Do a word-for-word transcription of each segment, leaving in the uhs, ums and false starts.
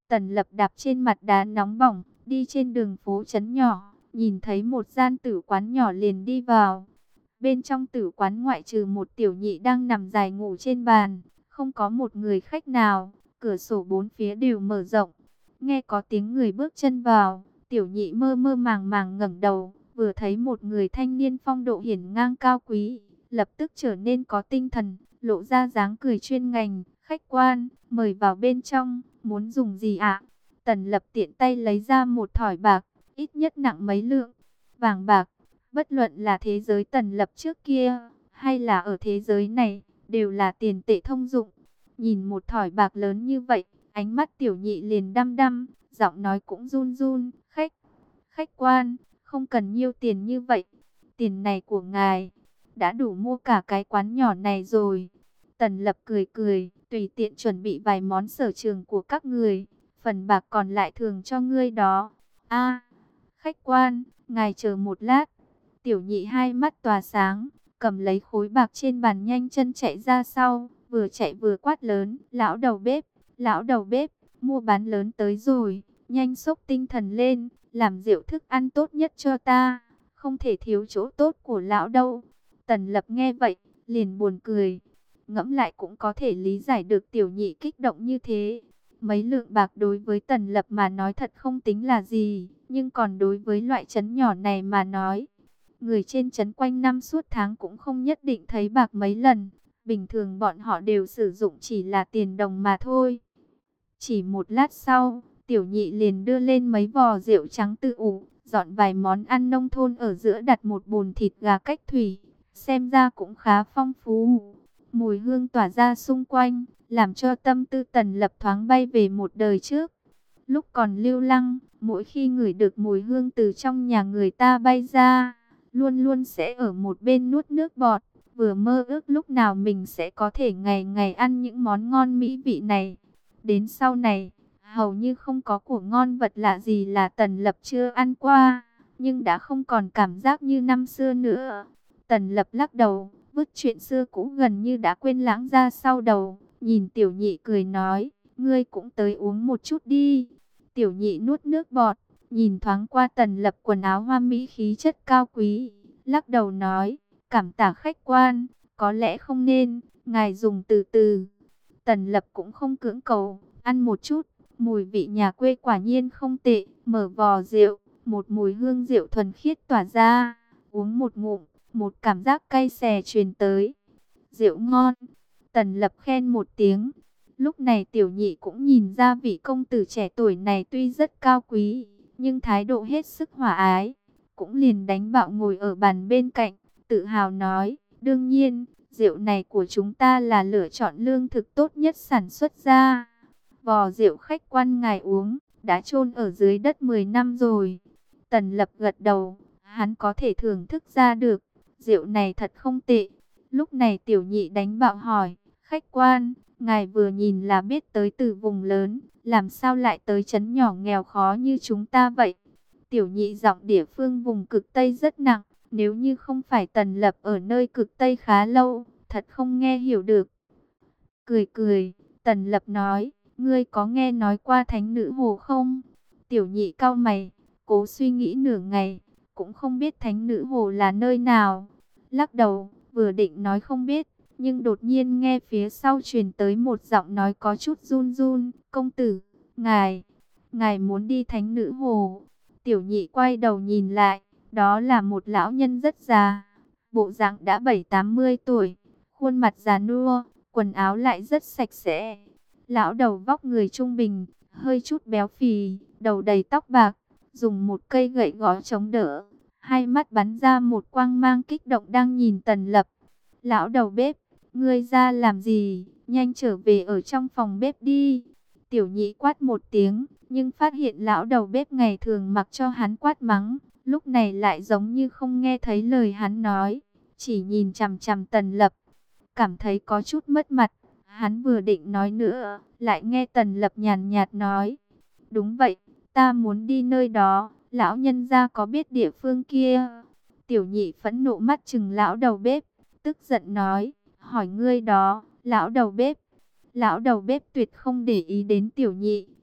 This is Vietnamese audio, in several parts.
Tần Lập đạp trên mặt đá nóng bỏng, đi trên đường phố trấn nhỏ, nhìn thấy một gian tử quán nhỏ liền đi vào. Bên trong tử quán ngoại trừ một tiểu nhị đang nằm dài ngủ trên bàn, không có một người khách nào, cửa sổ bốn phía đều mở rộng. Nghe có tiếng người bước chân vào, tiểu nhị mơ mơ màng màng ngẩng đầu, vừa thấy một người thanh niên phong độ hiển ngang cao quý, lập tức trở nên có tinh thần, lộ ra dáng cười chuyên ngành. Khách quan, mời vào bên trong, muốn dùng gì ạ? Tần Lập tiện tay lấy ra một thỏi bạc, ít nhất nặng mấy lượng. Vàng bạc, bất luận là thế giới Tần Lập trước kia, hay là ở thế giới này, đều là tiền tệ thông dụng. Nhìn một thỏi bạc lớn như vậy, ánh mắt tiểu nhị liền đăm đăm, giọng nói cũng run run. Khách, khách quan, không cần nhiều tiền như vậy. Tiền này của ngài, đã đủ mua cả cái quán nhỏ này rồi. Tần Lập cười cười, tùy tiện chuẩn bị vài món sở trường của các người, phần bạc còn lại thường cho ngươi đó. A, khách quan, ngài chờ một lát. Tiểu nhị hai mắt tỏa sáng, cầm lấy khối bạc trên bàn nhanh chân chạy ra sau, vừa chạy vừa quát lớn, lão đầu bếp, lão đầu bếp, mua bán lớn tới rồi, nhanh xốc tinh thần lên, làm rượu thức ăn tốt nhất cho ta, không thể thiếu chỗ tốt của lão đâu. Tần Lập nghe vậy, liền buồn cười. Ngẫm lại cũng có thể lý giải được tiểu nhị kích động như thế. Mấy lượng bạc đối với Tần Lập mà nói thật không tính là gì, nhưng còn đối với loại trấn nhỏ này mà nói, người trên trấn quanh năm suốt tháng cũng không nhất định thấy bạc mấy lần. Bình thường bọn họ đều sử dụng chỉ là tiền đồng mà thôi. Chỉ một lát sau, tiểu nhị liền đưa lên mấy vò rượu trắng tự ủ, dọn vài món ăn nông thôn ở giữa, đặt một bồn thịt gà cách thủy, xem ra cũng khá phong phú. Mùi hương tỏa ra xung quanh, làm cho tâm tư Tần Lập thoáng bay về một đời trước. Lúc còn lưu lăng, mỗi khi ngửi được mùi hương từ trong nhà người ta bay ra, luôn luôn sẽ ở một bên nuốt nước bọt, vừa mơ ước lúc nào mình sẽ có thể ngày ngày ăn những món ngon mỹ vị này. Đến sau này, hầu như không có của ngon vật lạ gì là Tần Lập chưa ăn qua, nhưng đã không còn cảm giác như năm xưa nữa. Tần Lập lắc đầu, vứt chuyện xưa cũ gần như đã quên lãng ra sau đầu, nhìn tiểu nhị cười nói, ngươi cũng tới uống một chút đi. Tiểu nhị nuốt nước bọt, nhìn thoáng qua Tần Lập quần áo hoa mỹ khí chất cao quý, lắc đầu nói, cảm tạ khách quan, có lẽ không nên, ngài dùng từ từ. Tần Lập cũng không cưỡng cầu, ăn một chút, mùi vị nhà quê quả nhiên không tệ, mở vò rượu, một mùi hương rượu thuần khiết tỏa ra, uống một ngụm, một cảm giác cay xè truyền tới. Rượu ngon, Tần Lập khen một tiếng. Lúc này tiểu nhị cũng nhìn ra vị công tử trẻ tuổi này tuy rất cao quý, nhưng thái độ hết sức hòa ái, cũng liền đánh bạo ngồi ở bàn bên cạnh, tự hào nói, đương nhiên, rượu này của chúng ta là lựa chọn lương thực tốt nhất sản xuất ra. Vò rượu khách quan ngài uống, đã chôn ở dưới đất mười năm rồi. Tần Lập gật đầu, hắn có thể thưởng thức ra được, rượu này thật không tệ. Lúc này tiểu nhị đánh bạo hỏi, khách quan, ngài vừa nhìn là biết tới từ vùng lớn, làm sao lại tới trấn nhỏ nghèo khó như chúng ta vậy? Tiểu nhị giọng địa phương vùng cực Tây rất nặng, nếu như không phải Tần Lập ở nơi cực Tây khá lâu, thật không nghe hiểu được. Cười cười, Tần Lập nói, ngươi có nghe nói qua thánh nữ hồ không? Tiểu nhị cau mày, cố suy nghĩ nửa ngày, cũng không biết thánh nữ hồ là nơi nào. Lắc đầu, vừa định nói không biết, nhưng đột nhiên nghe phía sau truyền tới một giọng nói có chút run run, công tử, ngài, ngài muốn đi thánh nữ hồ. Tiểu nhị quay đầu nhìn lại, đó là một lão nhân rất già, bộ dạng đã bảy tám mươi tuổi, khuôn mặt già nua, quần áo lại rất sạch sẽ. Lão đầu vóc người trung bình, hơi chút béo phì, đầu đầy tóc bạc, dùng một cây gậy gõ chống đỡ, hai mắt bắn ra một quang mang kích động đang nhìn Tần Lập. Lão đầu bếp, ngươi ra làm gì, nhanh trở về ở trong phòng bếp đi. Tiểu nhị quát một tiếng, nhưng phát hiện lão đầu bếp ngày thường mặc cho hắn quát mắng, lúc này lại giống như không nghe thấy lời hắn nói, chỉ nhìn chằm chằm Tần Lập, cảm thấy có chút mất mặt. Hắn vừa định nói nữa, lại nghe Tần Lập nhàn nhạt nói, đúng vậy, ta muốn đi nơi đó, lão nhân gia có biết địa phương kia? Tiểu nhị phẫn nộ mắt chừng lão đầu bếp, tức giận nói, hỏi ngươi đó, lão đầu bếp. Lão đầu bếp tuyệt không để ý đến tiểu nhị,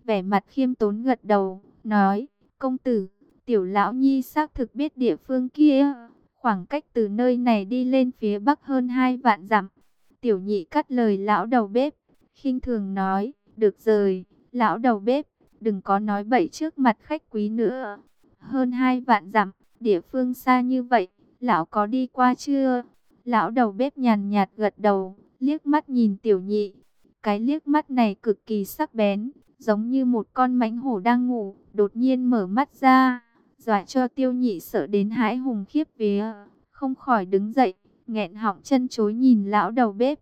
vẻ mặt khiêm tốn gật đầu, nói, công tử, tiểu lão nhi xác thực biết địa phương kia, khoảng cách từ nơi này đi lên phía bắc hơn hai vạn dặm. Tiểu nhị cắt lời lão đầu bếp, khinh thường nói, được rồi, lão đầu bếp, đừng có nói bậy trước mặt khách quý nữa. Hơn hai vạn dặm, địa phương xa như vậy, lão có đi qua chưa? Lão đầu bếp nhàn nhạt gật đầu, liếc mắt nhìn tiểu nhị. Cái liếc mắt này cực kỳ sắc bén, giống như một con mãnh hổ đang ngủ, đột nhiên mở mắt ra, dọa cho tiêu nhị sợ đến hãi hùng khiếp vía, không khỏi đứng dậy, nghẹn họng chân chối nhìn lão đầu bếp.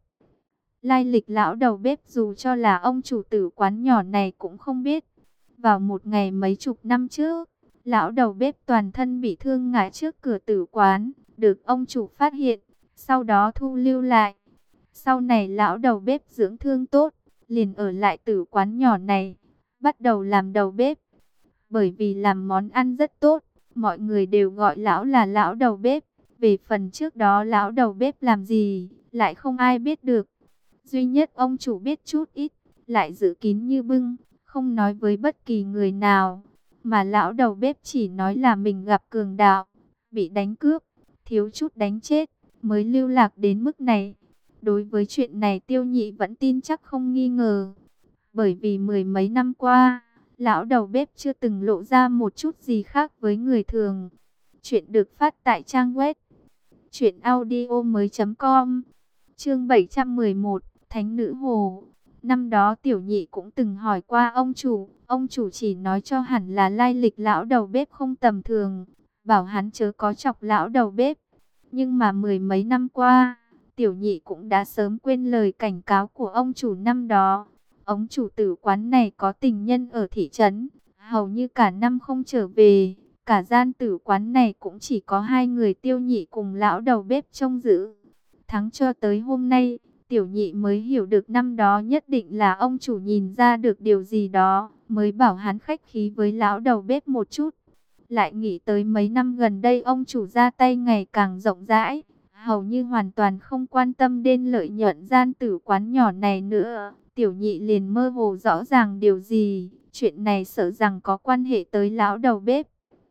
Lai lịch lão đầu bếp dù cho là ông chủ tử quán nhỏ này cũng không biết. Vào một ngày mấy chục năm trước, lão đầu bếp toàn thân bị thương ngã trước cửa tử quán, được ông chủ phát hiện, sau đó thu lưu lại. Sau này lão đầu bếp dưỡng thương tốt, liền ở lại tử quán nhỏ này, bắt đầu làm đầu bếp. Bởi vì làm món ăn rất tốt, mọi người đều gọi lão là lão đầu bếp. Về phần trước đó lão đầu bếp làm gì, lại không ai biết được. Duy nhất ông chủ biết chút ít, lại giữ kín như bưng, không nói với bất kỳ người nào. Mà lão đầu bếp chỉ nói là mình gặp cường đạo, bị đánh cướp, thiếu chút đánh chết, mới lưu lạc đến mức này. Đối với chuyện này Tiêu Nhị vẫn tin chắc không nghi ngờ. Bởi vì mười mấy năm qua, lão đầu bếp chưa từng lộ ra một chút gì khác với người thường. Chuyện được phát tại trang web truyện audio mới chấm com. Chương bảy trăm mười một, Thánh Nữ Hồ. Năm đó Tiểu Nhị cũng từng hỏi qua ông chủ, ông chủ chỉ nói cho hẳn là lai lịch lão đầu bếp không tầm thường, bảo hắn chớ có chọc lão đầu bếp. Nhưng mà mười mấy năm qua, Tiểu Nhị cũng đã sớm quên lời cảnh cáo của ông chủ năm đó. Ông chủ tử quán này có tình nhân ở thị trấn, hầu như cả năm không trở về. Cả gian tử quán này cũng chỉ có hai người Tiêu Nhị cùng lão đầu bếp trông giữ. Thắng cho tới hôm nay, Tiểu Nhị mới hiểu được năm đó nhất định là ông chủ nhìn ra được điều gì đó, mới bảo hắn khách khí với lão đầu bếp một chút. Lại nghĩ tới mấy năm gần đây ông chủ ra tay ngày càng rộng rãi, hầu như hoàn toàn không quan tâm đến lợi nhuận gian tử quán nhỏ này nữa. Tiểu Nhị liền mơ hồ rõ ràng điều gì, chuyện này sợ rằng có quan hệ tới lão đầu bếp.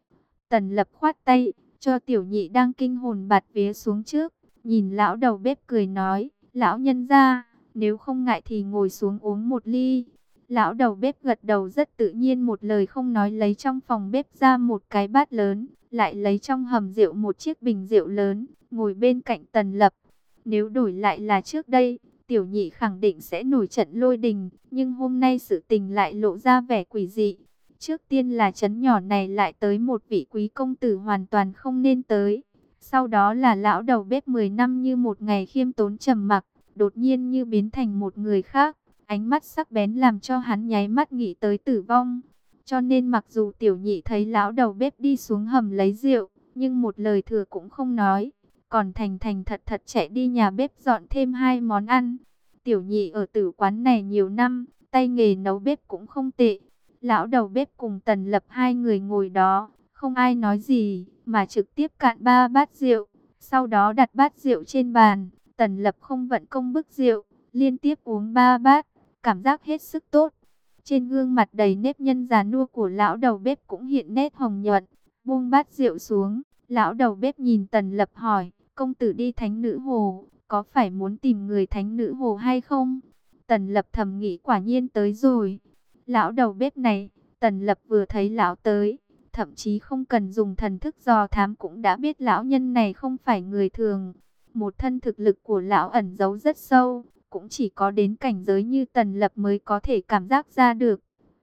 Tần Lập khoát tay, cho Tiểu Nhị đang kinh hồn bạt vía xuống trước, nhìn lão đầu bếp cười nói, lão nhân gia, nếu không ngại thì ngồi xuống uống một ly. Lão đầu bếp gật đầu rất tự nhiên, một lời không nói lấy trong phòng bếp ra một cái bát lớn, lại lấy trong hầm rượu một chiếc bình rượu lớn, ngồi bên cạnh Tần Lập. Nếu đổi lại là trước đây, Tiểu Nhị khẳng định sẽ nổi trận lôi đình, nhưng hôm nay sự tình lại lộ ra vẻ quỷ dị. Trước tiên là trấn nhỏ này lại tới một vị quý công tử hoàn toàn không nên tới. Sau đó là lão đầu bếp mười năm như một ngày khiêm tốn trầm mặc, đột nhiên như biến thành một người khác. Ánh mắt sắc bén làm cho hắn nháy mắt nghĩ tới tử vong. Cho nên mặc dù Tiểu Nhị thấy lão đầu bếp đi xuống hầm lấy rượu, nhưng một lời thừa cũng không nói. Còn thành thành thật thật chạy đi nhà bếp dọn thêm hai món ăn. Tiểu Nhị ở tử quán này nhiều năm, tay nghề nấu bếp cũng không tệ. Lão đầu bếp cùng Tần Lập hai người ngồi đó, không ai nói gì, mà trực tiếp cạn ba bát rượu. Sau đó đặt bát rượu trên bàn, Tần Lập không vận công bức rượu, liên tiếp uống ba bát, cảm giác hết sức tốt. Trên gương mặt đầy nếp nhăn già nua của lão đầu bếp cũng hiện nét hồng nhuận, buông bát rượu xuống. Lão đầu bếp nhìn Tần Lập hỏi, công tử đi Thánh Nữ Hồ, có phải muốn tìm người Thánh Nữ Hồ hay không? Tần Lập thầm nghĩ quả nhiên tới rồi. Lão đầu bếp này, Tần Lập vừa thấy lão tới, thậm chí không cần dùng thần thức dò thám cũng đã biết lão nhân này không phải người thường. Một thân thực lực của lão ẩn giấu rất sâu, cũng chỉ có đến cảnh giới như Tần Lập mới có thể cảm giác ra được.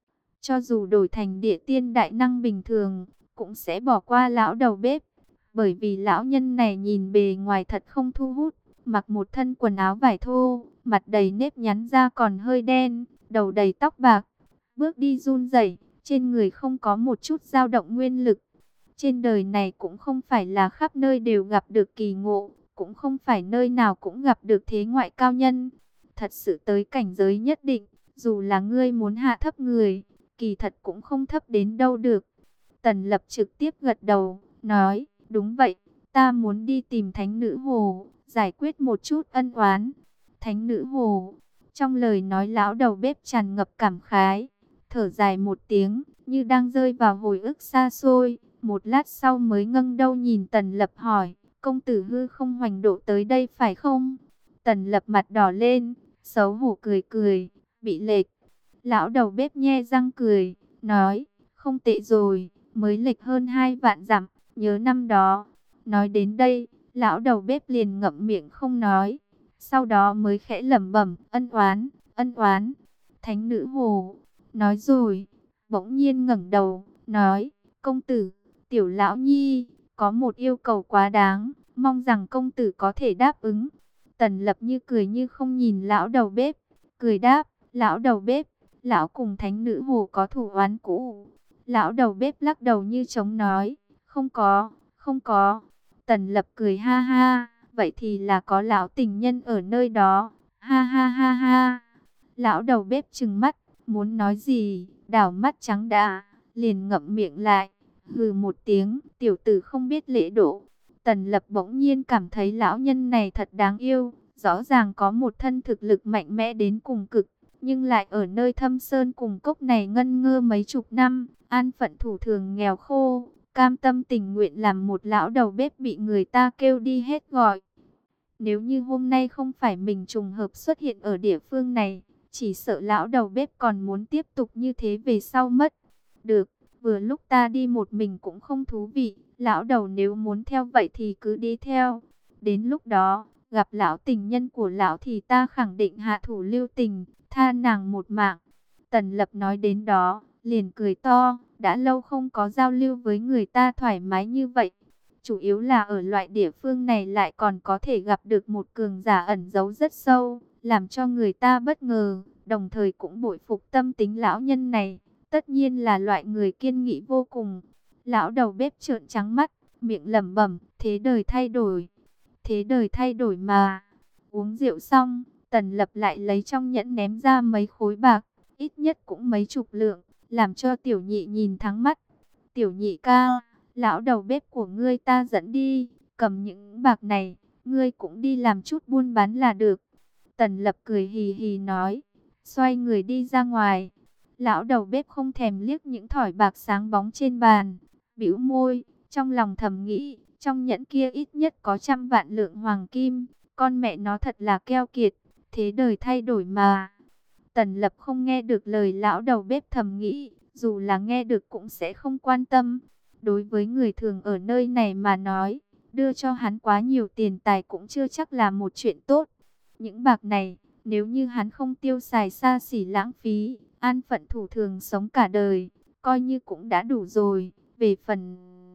Cho dù đổi thành địa tiên đại năng bình thường, cũng sẽ bỏ qua lão đầu bếp. Bởi vì lão nhân này nhìn bề ngoài thật không thu hút, mặc một thân quần áo vải thô, mặt đầy nếp nhăn da còn hơi đen, đầu đầy tóc bạc. Bước đi run rẩy, trên người không có một chút dao động nguyên lực. Trên đời này cũng không phải là khắp nơi đều gặp được kỳ ngộ, cũng không phải nơi nào cũng gặp được thế ngoại cao nhân. Thật sự tới cảnh giới nhất định, dù là ngươi muốn hạ thấp người, kỳ thật cũng không thấp đến đâu được. Tần Lập trực tiếp gật đầu, nói, đúng vậy, ta muốn đi tìm Thánh Nữ Hồ, giải quyết một chút ân oán. Thánh Nữ Hồ, trong lời nói lão đầu bếp tràn ngập cảm khái. thở dài một tiếng, như đang rơi vào hồi ức xa xôi. Một lát sau mới ngẩng đầu nhìn Tần Lập hỏi, công tử hư không hoành độ tới đây phải không? Tần Lập mặt đỏ lên, xấu hổ cười cười, bị lệch. Lão đầu bếp nhe răng cười, nói, không tệ rồi, mới lệch hơn hai vạn dặm, nhớ năm đó. Nói đến đây, lão đầu bếp liền ngậm miệng không nói. Sau đó mới khẽ lẩm bẩm, ân oán, ân oán. Thánh nữ hồ, nói rồi, bỗng nhiên ngẩng đầu, nói, công tử, tiểu lão nhi, có một yêu cầu quá đáng, mong rằng công tử có thể đáp ứng. Tần Lập như cười như không nhìn lão đầu bếp, cười đáp, lão đầu bếp, lão cùng thánh nữ hồ có thù oán cũ. Lão đầu bếp lắc đầu như chống nói, không có, không có. Tần Lập cười ha ha, vậy thì là có lão tình nhân ở nơi đó, ha ha ha ha. Lão đầu bếp trừng mắt, muốn nói gì, đảo mắt trắng đã, liền ngậm miệng lại, hừ một tiếng, tiểu tử không biết lễ độ. Tần Lập bỗng nhiên cảm thấy lão nhân này thật đáng yêu, rõ ràng có một thân thực lực mạnh mẽ đến cùng cực, nhưng lại ở nơi thâm sơn cùng cốc này ngân ngơ mấy chục năm, an phận thủ thường nghèo khô, cam tâm tình nguyện làm một lão đầu bếp bị người ta kêu đi hết gọi. Nếu như hôm nay không phải mình trùng hợp xuất hiện ở địa phương này, chỉ sợ lão đầu bếp còn muốn tiếp tục như thế về sau mất. Được, vừa lúc ta đi một mình cũng không thú vị, lão đầu nếu muốn theo vậy thì cứ đi theo. Đến lúc đó, gặp lão tình nhân của lão thì ta khẳng định hạ thủ lưu tình, tha nàng một mạng. Tần Lập nói đến đó, liền cười to, đã lâu không có giao lưu với người ta thoải mái như vậy. Chủ yếu là ở loại địa phương này lại còn có thể gặp được một cường giả ẩn giấu rất sâu, làm cho người ta bất ngờ, đồng thời cũng bội phục tâm tính lão nhân này. Tất nhiên là loại người kiên nghị vô cùng. Lão đầu bếp trợn trắng mắt, miệng lẩm bẩm, thế đời thay đổi. Thế đời thay đổi mà. Uống rượu xong, Tần Lập lại lấy trong nhẫn ném ra mấy khối bạc, ít nhất cũng mấy chục lượng, làm cho tiểu nhị nhìn thắng mắt. Tiểu nhị ca, lão đầu bếp của ngươi ta dẫn đi, cầm những bạc này, ngươi cũng đi làm chút buôn bán là được. Tần Lập cười hì hì nói, xoay người đi ra ngoài. Lão đầu bếp không thèm liếc những thỏi bạc sáng bóng trên bàn, bĩu môi, trong lòng thầm nghĩ, trong nhẫn kia ít nhất có trăm vạn lượng hoàng kim, con mẹ nó thật là keo kiệt, thế đời thay đổi mà. Tần Lập không nghe được lời lão đầu bếp thầm nghĩ, dù là nghe được cũng sẽ không quan tâm. Đối với người thường ở nơi này mà nói, đưa cho hắn quá nhiều tiền tài cũng chưa chắc là một chuyện tốt. Những bạc này, nếu như hắn không tiêu xài xa xỉ lãng phí, an phận thủ thường sống cả đời, coi như cũng đã đủ rồi. Về phần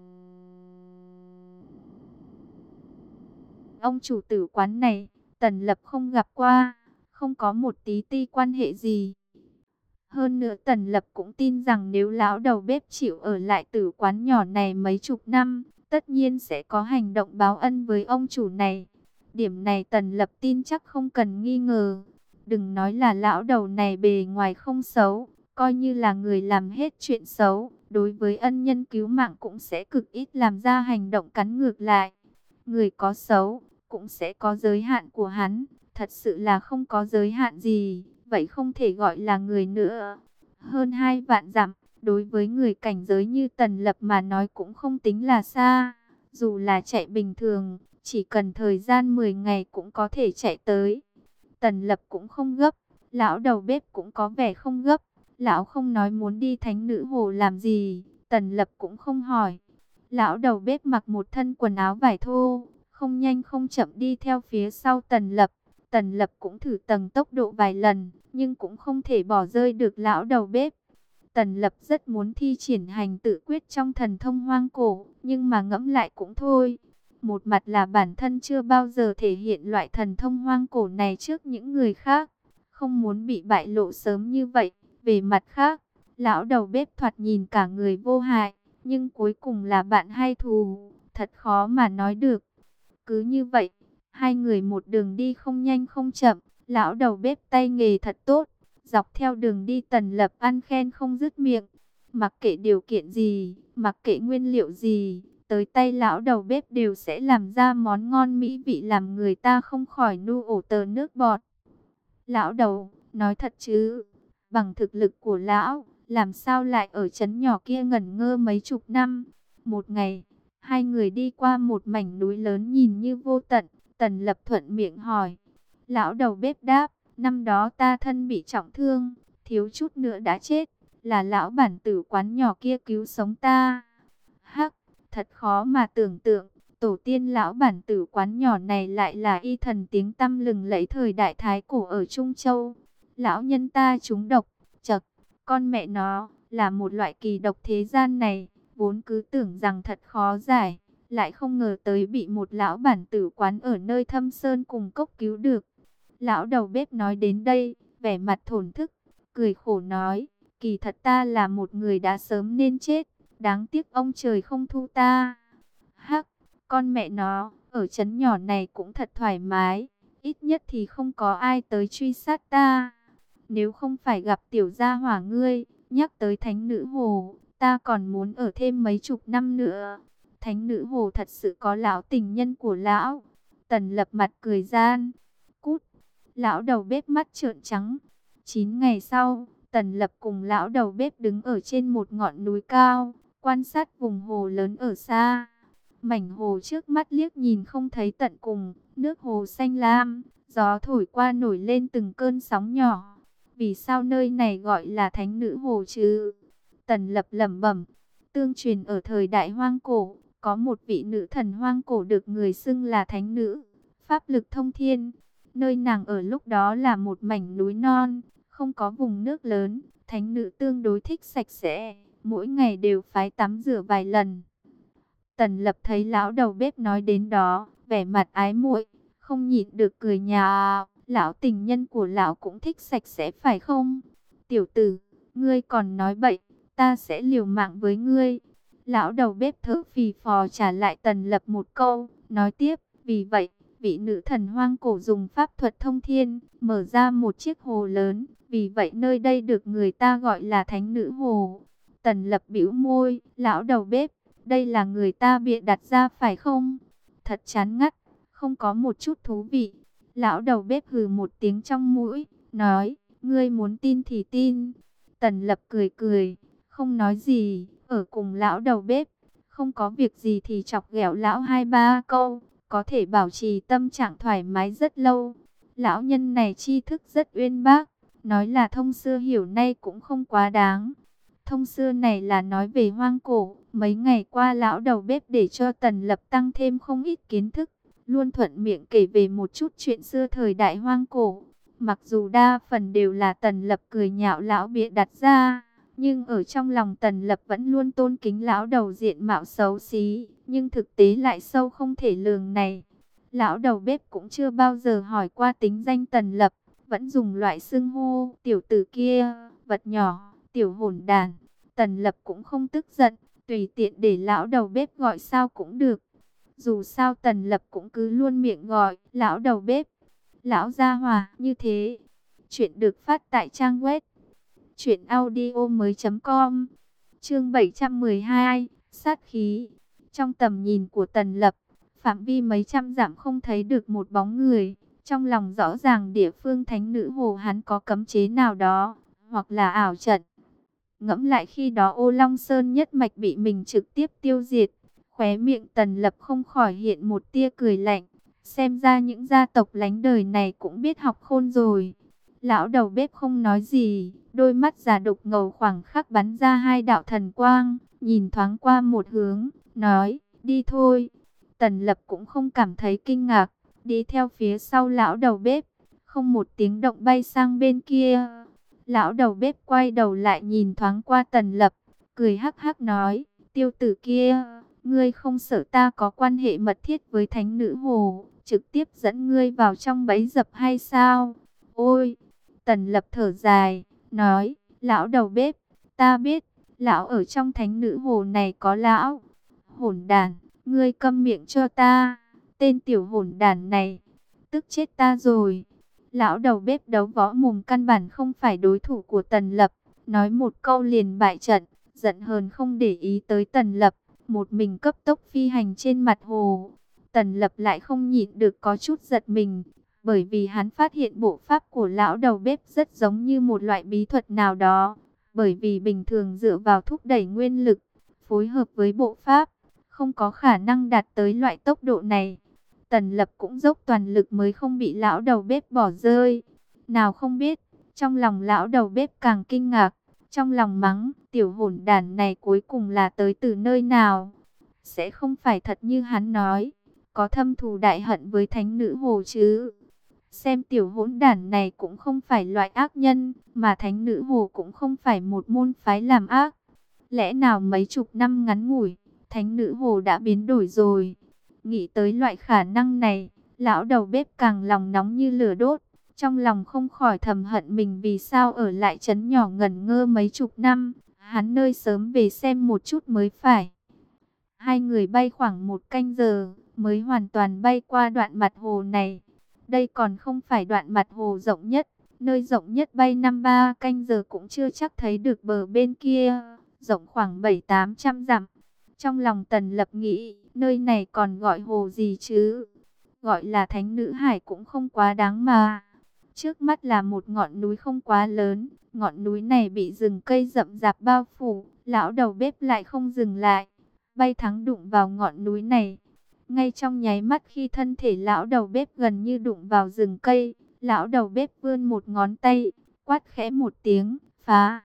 ông chủ tử quán này, Tần Lập không gặp qua, không có một tí ti quan hệ gì. Hơn nữa Tần Lập cũng tin rằng nếu lão đầu bếp chịu ở lại tử quán nhỏ này mấy chục năm, tất nhiên sẽ có hành động báo ân với ông chủ này. Điểm này Tần Lập tin chắc không cần nghi ngờ. Đừng nói là lão đầu này bề ngoài không xấu, coi như là người làm hết chuyện xấu, đối với ân nhân cứu mạng cũng sẽ cực ít làm ra hành động cắn ngược lại. Người có xấu, cũng sẽ có giới hạn của hắn, thật sự là không có giới hạn gì, vậy không thể gọi là người nữa. Hơn hai vạn dặm, đối với người cảnh giới như Tần Lập mà nói cũng không tính là xa. Dù là chạy bình thường, chỉ cần thời gian mười ngày cũng có thể chạy tới. Tần Lập cũng không gấp, lão đầu bếp cũng có vẻ không gấp. Lão không nói muốn đi Thánh Nữ Hồ làm gì, Tần Lập cũng không hỏi. Lão đầu bếp mặc một thân quần áo vải thô, không nhanh không chậm đi theo phía sau Tần Lập. Tần Lập cũng thử tầng tốc độ vài lần, nhưng cũng không thể bỏ rơi được lão đầu bếp. Tần Lập rất muốn thi triển hành tự quyết trong thần thông hoang cổ, nhưng mà ngẫm lại cũng thôi. Một mặt là bản thân chưa bao giờ thể hiện loại thần thông hoang cổ này trước những người khác, không muốn bị bại lộ sớm như vậy. Về mặt khác, lão đầu bếp thoạt nhìn cả người vô hại, nhưng cuối cùng là bạn hay thù, thật khó mà nói được. Cứ như vậy, hai người một đường đi không nhanh không chậm, lão đầu bếp tay nghề thật tốt, dọc theo đường đi Tần Lập ăn khen không dứt miệng. Mặc kệ điều kiện gì, mặc kệ nguyên liệu gì, tới tay lão đầu bếp đều sẽ làm ra món ngon mỹ vị làm người ta không khỏi nu ổ tờ nước bọt. Lão đầu, nói thật chứ, bằng thực lực của lão, làm sao lại ở trấn nhỏ kia ngẩn ngơ mấy chục năm. Một ngày, hai người đi qua một mảnh núi lớn nhìn như vô tận. Tần Lập thuận miệng hỏi. Lão đầu bếp đáp, năm đó ta thân bị trọng thương, thiếu chút nữa đã chết, là lão bản tử quán nhỏ kia cứu sống ta. Hắc, thật khó mà tưởng tượng, tổ tiên lão bản tử quán nhỏ này lại là y thần tiếng tăm lừng lẫy thời đại Thái Cổ ở Trung Châu. Lão nhân ta trúng độc, chật, con mẹ nó, là một loại kỳ độc thế gian này, vốn cứ tưởng rằng thật khó giải, lại không ngờ tới bị một lão bản tử quán ở nơi thâm sơn cùng cốc cứu được. Lão đầu bếp nói đến đây, vẻ mặt thổn thức, cười khổ nói, kỳ thật ta là một người đã sớm nên chết, đáng tiếc ông trời không thu ta. Hắc, con mẹ nó, ở trấn nhỏ này cũng thật thoải mái, ít nhất thì không có ai tới truy sát ta. Nếu không phải gặp tiểu gia hỏa ngươi, nhắc tới thánh nữ hồ, ta còn muốn ở thêm mấy chục năm nữa. Thánh nữ hồ thật sự có lão tình nhân của lão. Tần Lập mặt cười gian. Cút. Lão đầu bếp mắt trợn trắng. Chín ngày sau, Tần Lập cùng lão đầu bếp đứng ở trên một ngọn núi cao, quan sát vùng hồ lớn ở xa. Mảnh hồ trước mắt liếc nhìn không thấy tận cùng, nước hồ xanh lam, gió thổi qua nổi lên từng cơn sóng nhỏ. Vì sao nơi này gọi là thánh nữ hồ chứ? Tần Lập lẩm bẩm. Tương truyền ở thời đại hoang cổ, có một vị nữ thần hoang cổ được người xưng là thánh nữ, pháp lực thông thiên. Nơi nàng ở lúc đó là một mảnh núi non, không có vùng nước lớn. Thánh nữ tương đối thích sạch sẽ, mỗi ngày đều phái tắm rửa vài lần. Tần Lập thấy lão đầu bếp nói đến đó, vẻ mặt ái muội, không nhịn được cười nhạo. Lão tình nhân của lão cũng thích sạch sẽ phải không? Tiểu tử, ngươi còn nói bậy, ta sẽ liều mạng với ngươi. Lão đầu bếp thở phì phò trả lại Tần Lập một câu, nói tiếp, vì vậy, vị nữ thần hoang cổ dùng pháp thuật thông thiên, mở ra một chiếc hồ lớn, vì vậy nơi đây được người ta gọi là thánh nữ hồ. Tần Lập bĩu môi, lão đầu bếp, đây là người ta bịa đặt ra phải không? Thật chán ngắt, không có một chút thú vị. Lão đầu bếp hừ một tiếng trong mũi, nói, ngươi muốn tin thì tin. Tần Lập cười cười, không nói gì, ở cùng lão đầu bếp. Không có việc gì thì chọc ghẹo lão hai ba câu, có thể bảo trì tâm trạng thoải mái rất lâu. Lão nhân này tri thức rất uyên bác, nói là thông xưa hiểu nay cũng không quá đáng. Thông xưa này là nói về hoang cổ, mấy ngày qua lão đầu bếp để cho Tần Lập tăng thêm không ít kiến thức. Luôn thuận miệng kể về một chút chuyện xưa thời đại hoang cổ. Mặc dù đa phần đều là Tần Lập cười nhạo lão bịa đặt ra, nhưng ở trong lòng Tần Lập vẫn luôn tôn kính lão đầu diện mạo xấu xí, nhưng thực tế lại sâu không thể lường này. Lão đầu bếp cũng chưa bao giờ hỏi qua tính danh Tần Lập, vẫn dùng loại xưng hô tiểu tử kia, vật nhỏ, tiểu hỗn đàn. Tần Lập cũng không tức giận, tùy tiện để lão đầu bếp gọi sao cũng được. Dù sao Tần Lập cũng cứ luôn miệng gọi lão đầu bếp, lão gia hòa như thế. Chuyện được phát tại trang web truyện audio mới chấm com. Chương bảy trăm mười hai, sát khí. Trong tầm nhìn của Tần Lập, phạm vi mấy trăm dặm không thấy được một bóng người. Trong lòng rõ ràng địa phương thánh nữ hồ hắn có cấm chế nào đó, hoặc là ảo trận. Ngẫm lại khi đó Ô Long Sơn nhất mạch bị mình trực tiếp tiêu diệt, khóe miệng Tần Lập không khỏi hiện một tia cười lạnh. Xem ra những gia tộc lánh đời này cũng biết học khôn rồi. Lão đầu bếp không nói gì, đôi mắt già đục ngầu khoảng khắc bắn ra hai đạo thần quang, nhìn thoáng qua một hướng, nói, đi thôi. Tần Lập cũng không cảm thấy kinh ngạc, đi theo phía sau lão đầu bếp, không một tiếng động bay sang bên kia. Lão đầu bếp quay đầu lại nhìn thoáng qua Tần Lập, cười hắc hắc nói, tiêu tử kia, ngươi không sợ ta có quan hệ mật thiết với thánh nữ hồ, trực tiếp dẫn ngươi vào trong bẫy dập hay sao? Ôi! Tần Lập thở dài, nói, lão đầu bếp, ta biết, lão ở trong thánh nữ hồ này có lão. Hỗn đàn, ngươi câm miệng cho ta, tên tiểu hỗn đàn này, tức chết ta rồi. Lão đầu bếp đấu võ mồm căn bản không phải đối thủ của Tần Lập, nói một câu liền bại trận, giận hờn không để ý tới Tần Lập, một mình cấp tốc phi hành trên mặt hồ. Tần Lập lại không nhịn được có chút giật mình, bởi vì hắn phát hiện bộ pháp của lão đầu bếp rất giống như một loại bí thuật nào đó. Bởi vì bình thường dựa vào thúc đẩy nguyên lực, phối hợp với bộ pháp, không có khả năng đạt tới loại tốc độ này. Tần Lập cũng dốc toàn lực mới không bị lão đầu bếp bỏ rơi. Nào không biết, trong lòng lão đầu bếp càng kinh ngạc, trong lòng mắng, tiểu hỗn đản này cuối cùng là tới từ nơi nào? Sẽ không phải thật như hắn nói, có thâm thù đại hận với thánh nữ hồ chứ? Xem tiểu hỗn đản này cũng không phải loại ác nhân, mà thánh nữ hồ cũng không phải một môn phái làm ác. Lẽ nào mấy chục năm ngắn ngủi, thánh nữ hồ đã biến đổi rồi? Nghĩ tới loại khả năng này, lão đầu bếp càng lòng nóng như lửa đốt. Trong lòng không khỏi thầm hận mình vì sao ở lại trấn nhỏ ngẩn ngơ mấy chục năm. Hắn nơi sớm về xem một chút mới phải. Hai người bay khoảng một canh giờ, mới hoàn toàn bay qua đoạn mặt hồ này. Đây còn không phải đoạn mặt hồ rộng nhất. Nơi rộng nhất bay năm ba canh giờ cũng chưa chắc thấy được bờ bên kia. Rộng khoảng bảy tám trăm dặm. Trong lòng Tần Lập nghĩ, nơi này còn gọi hồ gì chứ? Gọi là thánh nữ hải cũng không quá đáng mà. Trước mắt là một ngọn núi không quá lớn. Ngọn núi này bị rừng cây rậm rạp bao phủ. Lão đầu bếp lại không dừng lại, bay thẳng đụng vào ngọn núi này. Ngay trong nháy mắt khi thân thể lão đầu bếp gần như đụng vào rừng cây, lão đầu bếp vươn một ngón tay, quát khẽ một tiếng, phá.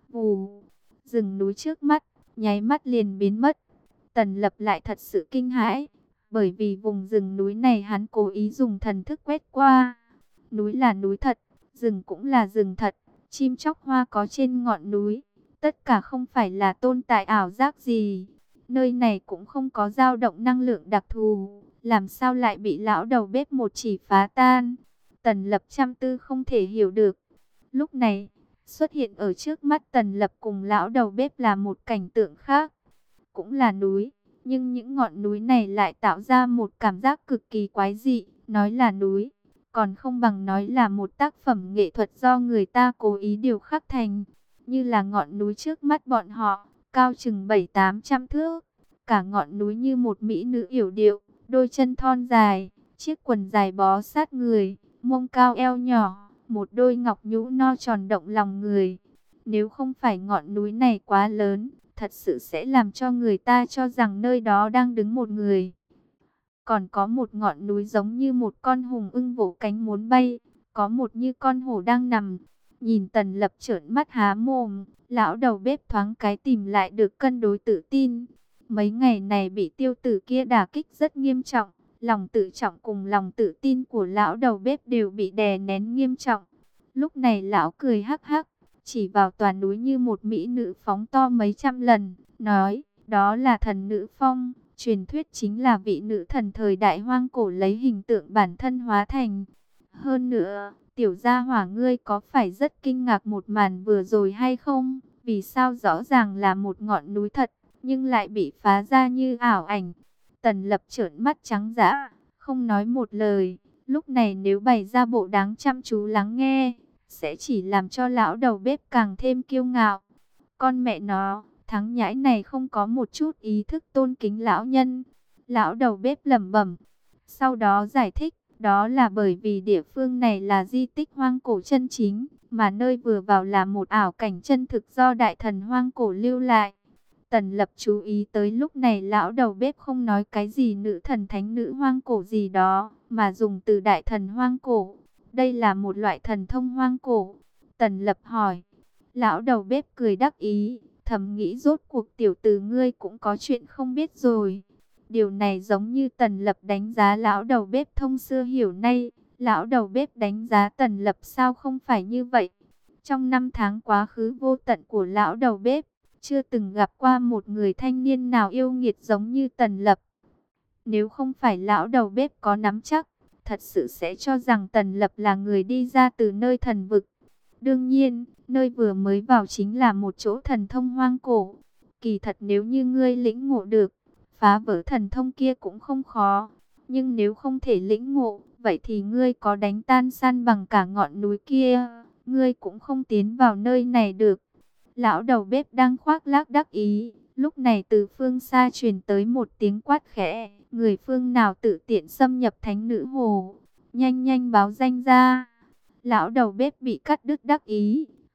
Vù, rừng núi trước mắt, nháy mắt liền biến mất. Tần Lập lại thật sự kinh hãi, bởi vì vùng rừng núi này hắn cố ý dùng thần thức quét qua. Núi là núi thật, rừng cũng là rừng thật, chim chóc hoa có trên ngọn núi. Tất cả không phải là tồn tại ảo giác gì. Nơi này cũng không có dao động năng lượng đặc thù. Làm sao lại bị lão đầu bếp một chỉ phá tan? Tần Lập trăm tư không thể hiểu được. Lúc này, xuất hiện ở trước mắt Tần Lập cùng lão đầu bếp là một cảnh tượng khác. Cũng là núi, nhưng những ngọn núi này lại tạo ra một cảm giác cực kỳ quái dị. Nói là núi, còn không bằng nói là một tác phẩm nghệ thuật do người ta cố ý điều khắc thành. Như là ngọn núi trước mắt bọn họ, cao chừng bảy tám trăm thước. Cả ngọn núi như một mỹ nữ yểu điệu, đôi chân thon dài, chiếc quần dài bó sát người, mông cao eo nhỏ, một đôi ngọc nhũ no tròn động lòng người. Nếu không phải ngọn núi này quá lớn, thật sự sẽ làm cho người ta cho rằng nơi đó đang đứng một người. Còn có một ngọn núi giống như một con hùng ưng vỗ cánh muốn bay, có một như con hổ đang nằm. Nhìn Tần Lập trợn mắt há mồm, lão đầu bếp thoáng cái tìm lại được cân đối tự tin. Mấy ngày này bị tiêu tử kia đả kích rất nghiêm trọng, lòng tự trọng cùng lòng tự tin của lão đầu bếp đều bị đè nén nghiêm trọng. Lúc này lão cười hắc hắc, chỉ vào toàn núi như một mỹ nữ phóng to mấy trăm lần, nói, đó là thần nữ Phong, truyền thuyết chính là vị nữ thần thời đại hoang cổ lấy hình tượng bản thân hóa thành. Hơn nữa, tiểu gia hỏa ngươi có phải rất kinh ngạc một màn vừa rồi hay không? Vì sao rõ ràng là một ngọn núi thật, nhưng lại bị phá ra như ảo ảnh? Tần Lập trợn mắt trắng dã, không nói một lời. Lúc này nếu bày ra bộ đáng chăm chú lắng nghe, sẽ chỉ làm cho lão đầu bếp càng thêm kiêu ngạo. Con mẹ nó, thằng nhãi này không có một chút ý thức tôn kính lão nhân. Lão đầu bếp lẩm bẩm, sau đó giải thích. Đó là bởi vì địa phương này là di tích hoang cổ chân chính, mà nơi vừa vào là một ảo cảnh chân thực do đại thần hoang cổ lưu lại. Tần Lập chú ý tới lúc này lão đầu bếp không nói cái gì nữ thần thánh nữ hoang cổ gì đó, mà dùng từ đại thần hoang cổ. Đây là một loại thần thông hoang cổ. Tần Lập hỏi. Lão đầu bếp cười đắc ý, thầm nghĩ rốt cuộc tiểu tử ngươi cũng có chuyện không biết rồi. Điều này giống như Tần Lập đánh giá lão đầu bếp thông xưa hiểu nay. Lão đầu bếp đánh giá Tần Lập sao không phải như vậy. Trong năm tháng quá khứ vô tận của lão đầu bếp, chưa từng gặp qua một người thanh niên nào yêu nghiệt giống như Tần Lập. Nếu không phải lão đầu bếp có nắm chắc, thật sự sẽ cho rằng Tần Lập là người đi ra từ nơi thần vực. Đương nhiên, nơi vừa mới vào chính là một chỗ thần thông hoang cổ. Kỳ thật nếu như ngươi lĩnh ngộ được, phá vỡ thần thông kia cũng không khó. Nhưng nếu không thể lĩnh ngộ, vậy thì ngươi có đánh tan san bằng cả ngọn núi kia, ngươi cũng không tiến vào nơi này được. Lão đầu bếp đang khoác lác đắc ý. Lúc này từ phương xa truyền tới một tiếng quát khẽ. Người phương nào tự tiện xâm nhập thánh nữ hồ, nhanh nhanh báo danh ra. Lão đầu bếp bị cắt đứt đắc ý,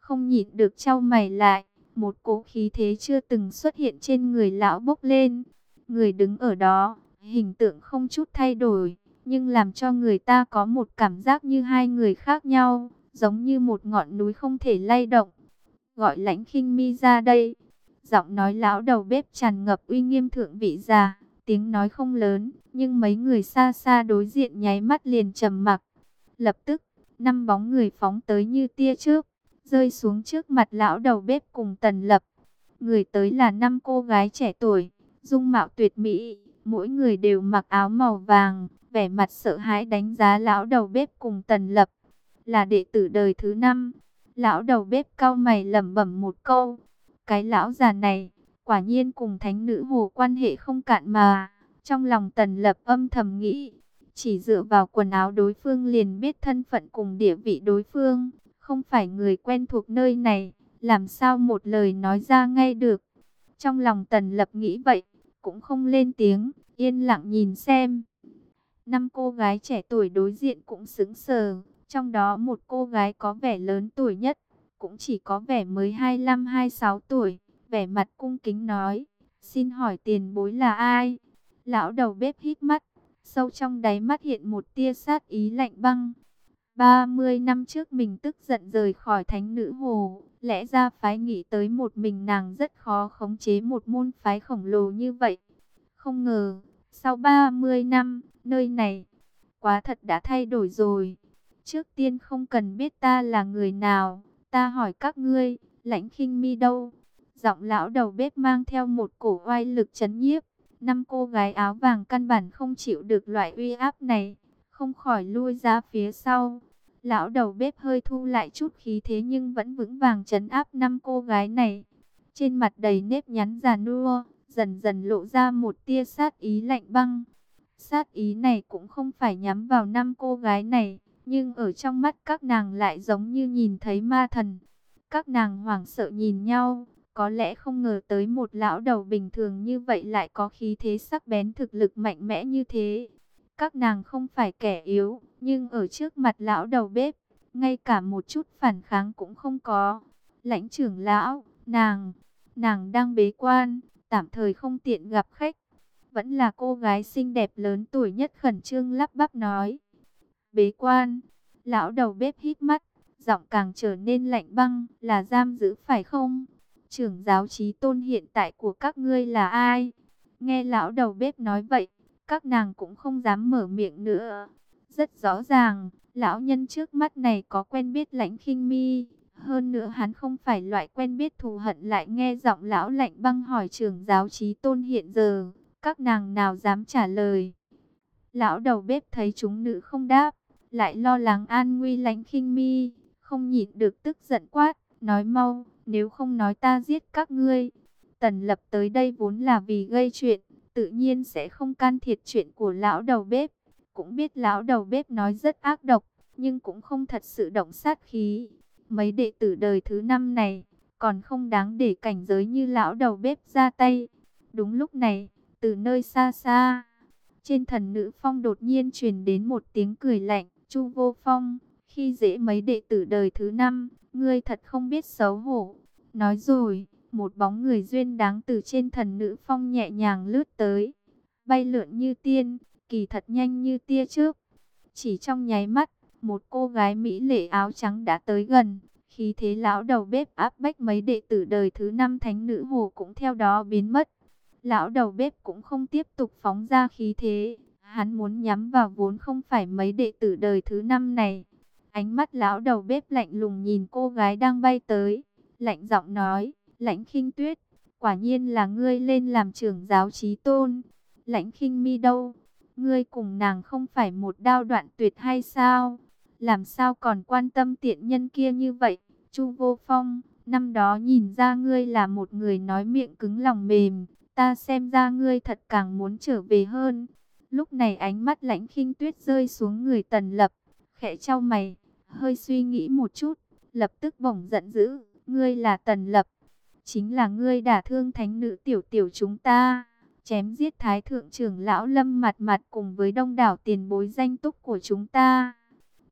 không nhịn được chau mày lại. Một cỗ khí thế chưa từng xuất hiện trên người lão bốc lên. Người đứng ở đó, hình tượng không chút thay đổi, nhưng làm cho người ta có một cảm giác như hai người khác nhau, giống như một ngọn núi không thể lay động. Gọi Lãnh Khinh Mi ra đây. Giọng nói lão đầu bếp tràn ngập uy nghiêm thượng vị giả, tiếng nói không lớn, nhưng mấy người xa xa đối diện nháy mắt liền trầm mặc. Lập tức, năm bóng người phóng tới như tia chớp, rơi xuống trước mặt lão đầu bếp cùng Tần Lập. Người tới là năm cô gái trẻ tuổi, dung mạo tuyệt mỹ, mỗi người đều mặc áo màu vàng, vẻ mặt sợ hãi đánh giá lão đầu bếp cùng Tần Lập. Là đệ tử đời thứ năm. Lão đầu bếp cau mày lẩm bẩm một câu. Cái lão già này, quả nhiên cùng thánh nữ hồ quan hệ không cạn mà. Trong lòng Tần Lập âm thầm nghĩ, chỉ dựa vào quần áo đối phương liền biết thân phận cùng địa vị đối phương, không phải người quen thuộc nơi này, làm sao một lời nói ra ngay được. Trong lòng Tần Lập nghĩ vậy, cũng không lên tiếng, yên lặng nhìn xem. Năm cô gái trẻ tuổi đối diện cũng sững sờ, trong đó một cô gái có vẻ lớn tuổi nhất, cũng chỉ có vẻ mới hai mươi lăm hai mươi sáu tuổi, vẻ mặt cung kính nói, xin hỏi tiền bối là ai? Lão đầu bếp hít mắt, sâu trong đáy mắt hiện một tia sát ý lạnh băng. ba mươi năm trước mình tức giận rời khỏi thánh nữ hồ, lẽ ra phái nghĩ tới một mình nàng rất khó khống chế một môn phái khổng lồ như vậy. Không ngờ, sau ba mươi năm, nơi này, quá thật đã thay đổi rồi. Trước tiên không cần biết ta là người nào, ta hỏi các ngươi, Lãnh Khinh Mi đâu? Giọng lão đầu bếp mang theo một cổ oai lực trấn nhiếp. Năm cô gái áo vàng căn bản không chịu được loại uy áp này, không khỏi lui ra phía sau. Lão đầu bếp hơi thu lại chút khí thế nhưng vẫn vững vàng trấn áp năm cô gái này. Trên mặt đầy nếp nhăn già nua, dần dần lộ ra một tia sát ý lạnh băng. Sát ý này cũng không phải nhắm vào năm cô gái này, nhưng ở trong mắt các nàng lại giống như nhìn thấy ma thần. Các nàng hoảng sợ nhìn nhau, có lẽ không ngờ tới một lão đầu bình thường như vậy lại có khí thế sắc bén, thực lực mạnh mẽ như thế. Các nàng không phải kẻ yếu, nhưng ở trước mặt lão đầu bếp, ngay cả một chút phản kháng cũng không có. Lãnh trưởng lão, nàng, nàng đang bế quan, tạm thời không tiện gặp khách. Vẫn là cô gái xinh đẹp lớn tuổi nhất khẩn trương lắp bắp nói. Bế quan, lão đầu bếp hít mắt, giọng càng trở nên lạnh băng, là giam giữ phải không? Trưởng giáo Chí Tôn hiện tại của các ngươi là ai? Nghe lão đầu bếp nói vậy, các nàng cũng không dám mở miệng nữa. Rất rõ ràng, lão nhân trước mắt này có quen biết Lãnh Khinh Mi. Hơn nữa hắn không phải loại quen biết thù hận. Lại nghe giọng lão lạnh băng hỏi trưởng giáo Chí Tôn hiện giờ, các nàng nào dám trả lời. Lão đầu bếp thấy chúng nữ không đáp, lại lo lắng an nguy Lãnh Khinh Mi, không nhịn được tức giận quát, nói mau, nếu không nói ta giết các ngươi. Tần Lập tới đây vốn là vì gây chuyện, tự nhiên sẽ không can thiệp chuyện của lão đầu bếp. Cũng biết lão đầu bếp nói rất ác độc, nhưng cũng không thật sự động sát khí. Mấy đệ tử đời thứ năm này, còn không đáng để cảnh giới như lão đầu bếp ra tay. Đúng lúc này, từ nơi xa xa, trên thần nữ phong đột nhiên truyền đến một tiếng cười lạnh. Chu Vô Phong, khi dễ mấy đệ tử đời thứ năm, ngươi thật không biết xấu hổ. Nói rồi, một bóng người duyên dáng từ trên thần nữ phong nhẹ nhàng lướt tới, bay lượn như tiên, kỳ thật nhanh như tia chớp. Chỉ trong nháy mắt, một cô gái mỹ lệ áo trắng đã tới gần, khí thế lão đầu bếp áp bách mấy đệ tử đời thứ năm thánh nữ hồ cũng theo đó biến mất. Lão đầu bếp cũng không tiếp tục phóng ra khí thế, hắn muốn nhắm vào vốn không phải mấy đệ tử đời thứ năm này. Ánh mắt lão đầu bếp lạnh lùng nhìn cô gái đang bay tới, lạnh giọng nói, Lãnh Khinh Tuyết, quả nhiên là ngươi lên làm trưởng giáo Chí Tôn. Lãnh Khinh Mi đâu? Ngươi cùng nàng không phải một đao đoạn tuyệt hay sao? Làm sao còn quan tâm tiện nhân kia như vậy? Chu Vô Phong, năm đó nhìn ra ngươi là một người nói miệng cứng lòng mềm, ta xem ra ngươi thật càng muốn trở về hơn. Lúc này ánh mắt Lãnh Khinh Tuyết rơi xuống người Tần Lập, khẽ chau mày, hơi suy nghĩ một chút, lập tức bỗng giận dữ, ngươi là Tần Lập, chính là ngươi đả thương thánh nữ tiểu tiểu chúng ta, chém giết thái thượng trưởng lão Lâm Mặt Mặt cùng với đông đảo tiền bối danh túc của chúng ta.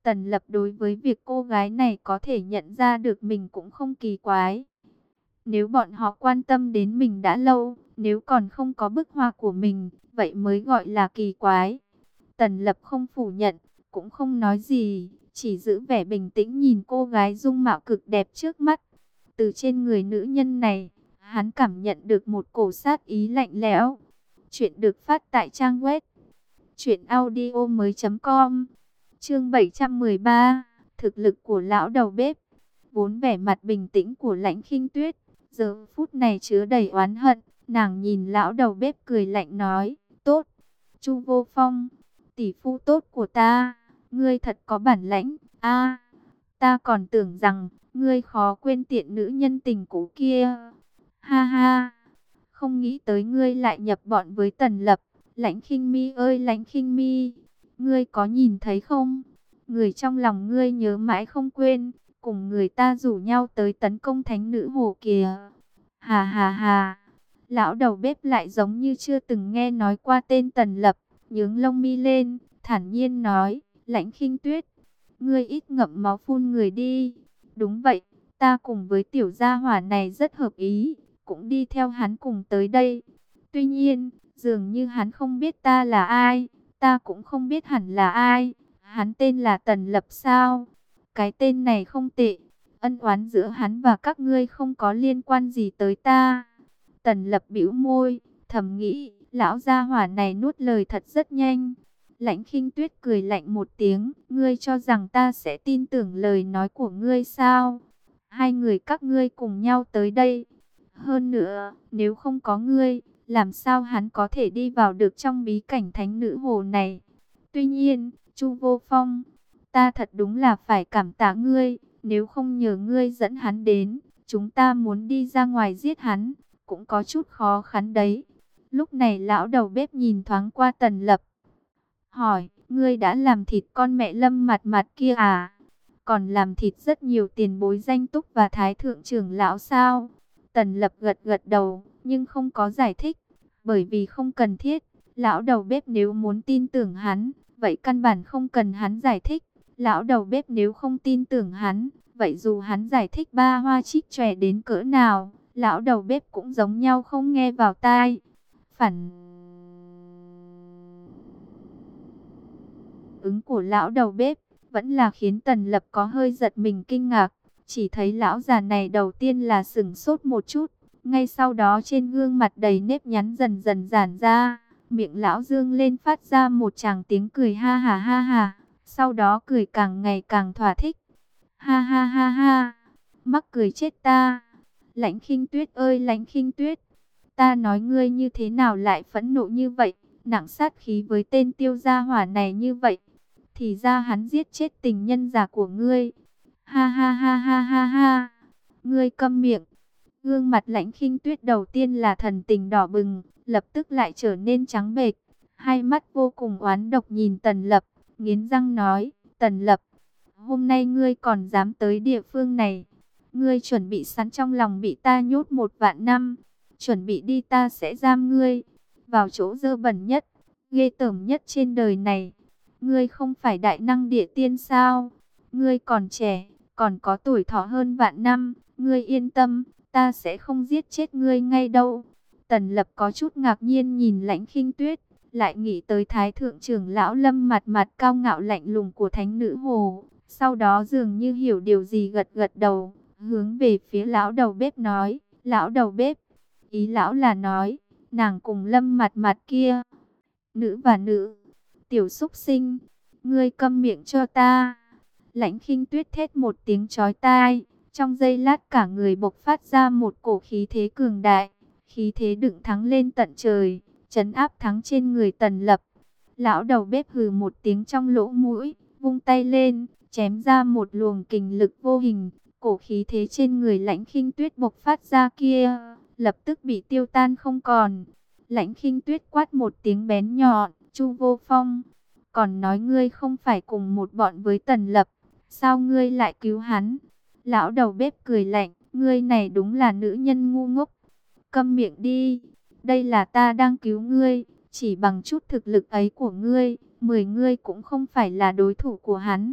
Tần Lập đối với việc cô gái này có thể nhận ra được mình cũng không kỳ quái. Nếu bọn họ quan tâm đến mình đã lâu, nếu còn không có bức hoa của mình, vậy mới gọi là kỳ quái. Tần Lập không phủ nhận, cũng không nói gì, chỉ giữ vẻ bình tĩnh nhìn cô gái dung mạo cực đẹp trước mắt. Từ trên người nữ nhân này, hắn cảm nhận được một cổ sát ý lạnh lẽo. Chuyện được phát tại trang web truyện audio mới chấm com. Chương bảy trăm mười ba, thực lực của lão đầu bếp. Vốn vẻ mặt bình tĩnh của Lãnh Khinh Tuyết, giờ phút này chứa đầy oán hận. Nàng nhìn lão đầu bếp cười lạnh nói, tốt, Chu Vô Phong, tỷ phu tốt của ta, ngươi thật có bản lãnh. A, ta còn tưởng rằng ngươi khó quên tiện nữ nhân tình cũ kia. Ha ha, không nghĩ tới ngươi lại nhập bọn với Tần Lập. Lãnh Khinh Mi ơi Lãnh Khinh Mi, ngươi có nhìn thấy không? Người trong lòng ngươi nhớ mãi không quên, cùng người ta rủ nhau tới tấn công thánh nữ hồ kìa. Hà hà hà, lão đầu bếp lại giống như chưa từng nghe nói qua tên Tần Lập, nhướng lông mi lên, thản nhiên nói, Lãnh Khinh Tuyết, ngươi ít ngậm máu phun người đi. Đúng vậy, ta cùng với tiểu gia hỏa này rất hợp ý, cũng đi theo hắn cùng tới đây. Tuy nhiên, dường như hắn không biết ta là ai, ta cũng không biết hẳn là ai. Hắn tên là Tần Lập sao? Cái tên này không tệ. Ân oán giữa hắn và các ngươi không có liên quan gì tới ta. Tần Lập bĩu môi, thầm nghĩ, lão gia hỏa này nuốt lời thật rất nhanh. Lãnh Khinh Tuyết cười lạnh một tiếng, ngươi cho rằng ta sẽ tin tưởng lời nói của ngươi sao? Hai người các ngươi cùng nhau tới đây. Hơn nữa, nếu không có ngươi, làm sao hắn có thể đi vào được trong bí cảnh thánh nữ hồ này? Tuy nhiên, Chu Vô Phong, ta thật đúng là phải cảm tạ ngươi, nếu không nhờ ngươi dẫn hắn đến, chúng ta muốn đi ra ngoài giết hắn, cũng có chút khó khăn đấy. Lúc này lão đầu bếp nhìn thoáng qua Tần Lập, hỏi, ngươi đã làm thịt con mẹ Lâm Mặt Mặt kia à? Còn làm thịt rất nhiều tiền bối danh túc và thái thượng trưởng lão sao? Tần Lập gật gật đầu, nhưng không có giải thích, bởi vì không cần thiết. Lão đầu bếp nếu muốn tin tưởng hắn, vậy căn bản không cần hắn giải thích. Lão đầu bếp nếu không tin tưởng hắn, vậy dù hắn giải thích ba hoa trích chòe đến cỡ nào, lão đầu bếp cũng giống nhau không nghe vào tai. Phản ứng của lão đầu bếp vẫn là khiến Tần Lập có hơi giật mình kinh ngạc. Chỉ thấy lão già này đầu tiên là sửng sốt một chút, ngay sau đó trên gương mặt đầy nếp nhăn dần dần giãn ra, miệng lão dương lên phát ra một tràng tiếng cười ha ha ha ha, sau đó cười càng ngày càng thỏa thích. Ha ha ha ha, mắc cười chết ta. Lãnh Khinh Tuyết ơi Lãnh Khinh Tuyết, ta nói ngươi như thế nào lại phẫn nộ như vậy, nặng sát khí với tên tiêu gia hỏa này như vậy. Thì ra hắn giết chết tình nhân già của ngươi. Ha ha ha ha ha ha. Ngươi câm miệng. Gương mặt Lãnh Khinh Tuyết đầu tiên là thần tình đỏ bừng, lập tức lại trở nên trắng bệch. Hai mắt vô cùng oán độc nhìn Tần Lập, nghiến răng nói, Tần Lập, hôm nay ngươi còn dám tới địa phương này. Ngươi chuẩn bị sẵn trong lòng bị ta nhốt một vạn năm. Chuẩn bị đi ta sẽ giam ngươi vào chỗ dơ bẩn nhất, ghê tởm nhất trên đời này. Ngươi không phải đại năng địa tiên sao? Ngươi còn trẻ, còn có tuổi thọ hơn vạn năm. Ngươi yên tâm, ta sẽ không giết chết ngươi ngay đâu. Tần Lập có chút ngạc nhiên nhìn Lãnh Khinh Tuyết, lại nghĩ tới Thái thượng trưởng lão Lâm Mặt Mặt cao ngạo lạnh lùng của thánh nữ hồ. Sau đó dường như hiểu điều gì gật gật đầu, hướng về phía lão đầu bếp nói, lão đầu bếp, ý lão là nói, nàng cùng Lâm Mặt Mặt kia, nữ và nữ, tiểu súc sinh, ngươi câm miệng cho ta. Lãnh Khinh Tuyết thét một tiếng chói tai, trong giây lát cả người bộc phát ra một cổ khí thế cường đại, khí thế đựng thắng lên tận trời, trấn áp thắng trên người Tần Lập. Lão đầu bếp hừ một tiếng trong lỗ mũi, vung tay lên, chém ra một luồng kình lực vô hình, cổ khí thế trên người Lãnh Khinh Tuyết bộc phát ra kia, lập tức bị tiêu tan không còn. Lãnh Khinh Tuyết quát một tiếng bén nhọn, Chu Vô Phong, còn nói ngươi không phải cùng một bọn với Tần Lập, sao ngươi lại cứu hắn? Lão đầu bếp cười lạnh, ngươi này đúng là nữ nhân ngu ngốc. Câm miệng đi, đây là ta đang cứu ngươi, chỉ bằng chút thực lực ấy của ngươi, mười ngươi cũng không phải là đối thủ của hắn.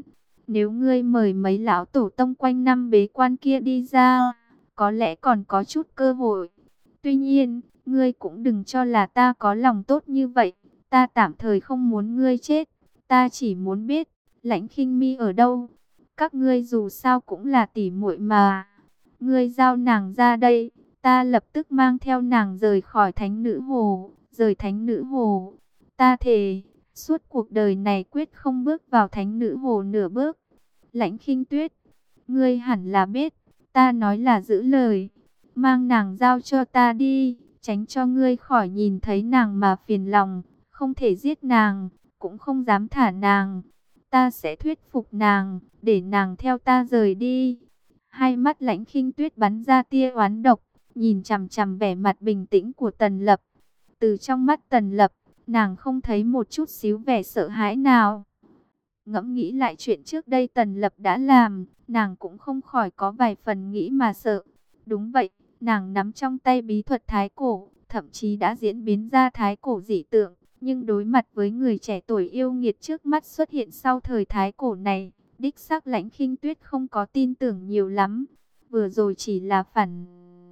Nếu ngươi mời mấy lão tổ tông quanh năm bế quan kia đi ra, có lẽ còn có chút cơ hội. Tuy nhiên, ngươi cũng đừng cho là ta có lòng tốt như vậy. Ta tạm thời không muốn ngươi chết. Ta chỉ muốn biết, Lãnh Khinh Mi ở đâu. Các ngươi dù sao cũng là tỷ muội mà. Ngươi giao nàng ra đây, ta lập tức mang theo nàng rời khỏi Thánh Nữ Hồ. Rời Thánh Nữ Hồ. Ta thề, suốt cuộc đời này quyết không bước vào Thánh Nữ Hồ nửa bước. Lãnh Khinh Tuyết, ngươi hẳn là biết, ta nói là giữ lời. Mang nàng giao cho ta đi, tránh cho ngươi khỏi nhìn thấy nàng mà phiền lòng. Không thể giết nàng, cũng không dám thả nàng. Ta sẽ thuyết phục nàng, để nàng theo ta rời đi. Hai mắt Lãnh Khinh Tuyết bắn ra tia oán độc, nhìn chằm chằm vẻ mặt bình tĩnh của Tần Lập. Từ trong mắt Tần Lập, nàng không thấy một chút xíu vẻ sợ hãi nào. Ngẫm nghĩ lại chuyện trước đây Tần Lập đã làm, nàng cũng không khỏi có vài phần nghĩ mà sợ. Đúng vậy, nàng nắm trong tay bí thuật thái cổ, thậm chí đã diễn biến ra thái cổ dị tượng. Nhưng đối mặt với người trẻ tuổi yêu nghiệt trước mắt xuất hiện sau thời thái cổ này, đích xác Lãnh Khinh Tuyết không có tin tưởng nhiều lắm. Vừa rồi chỉ là phản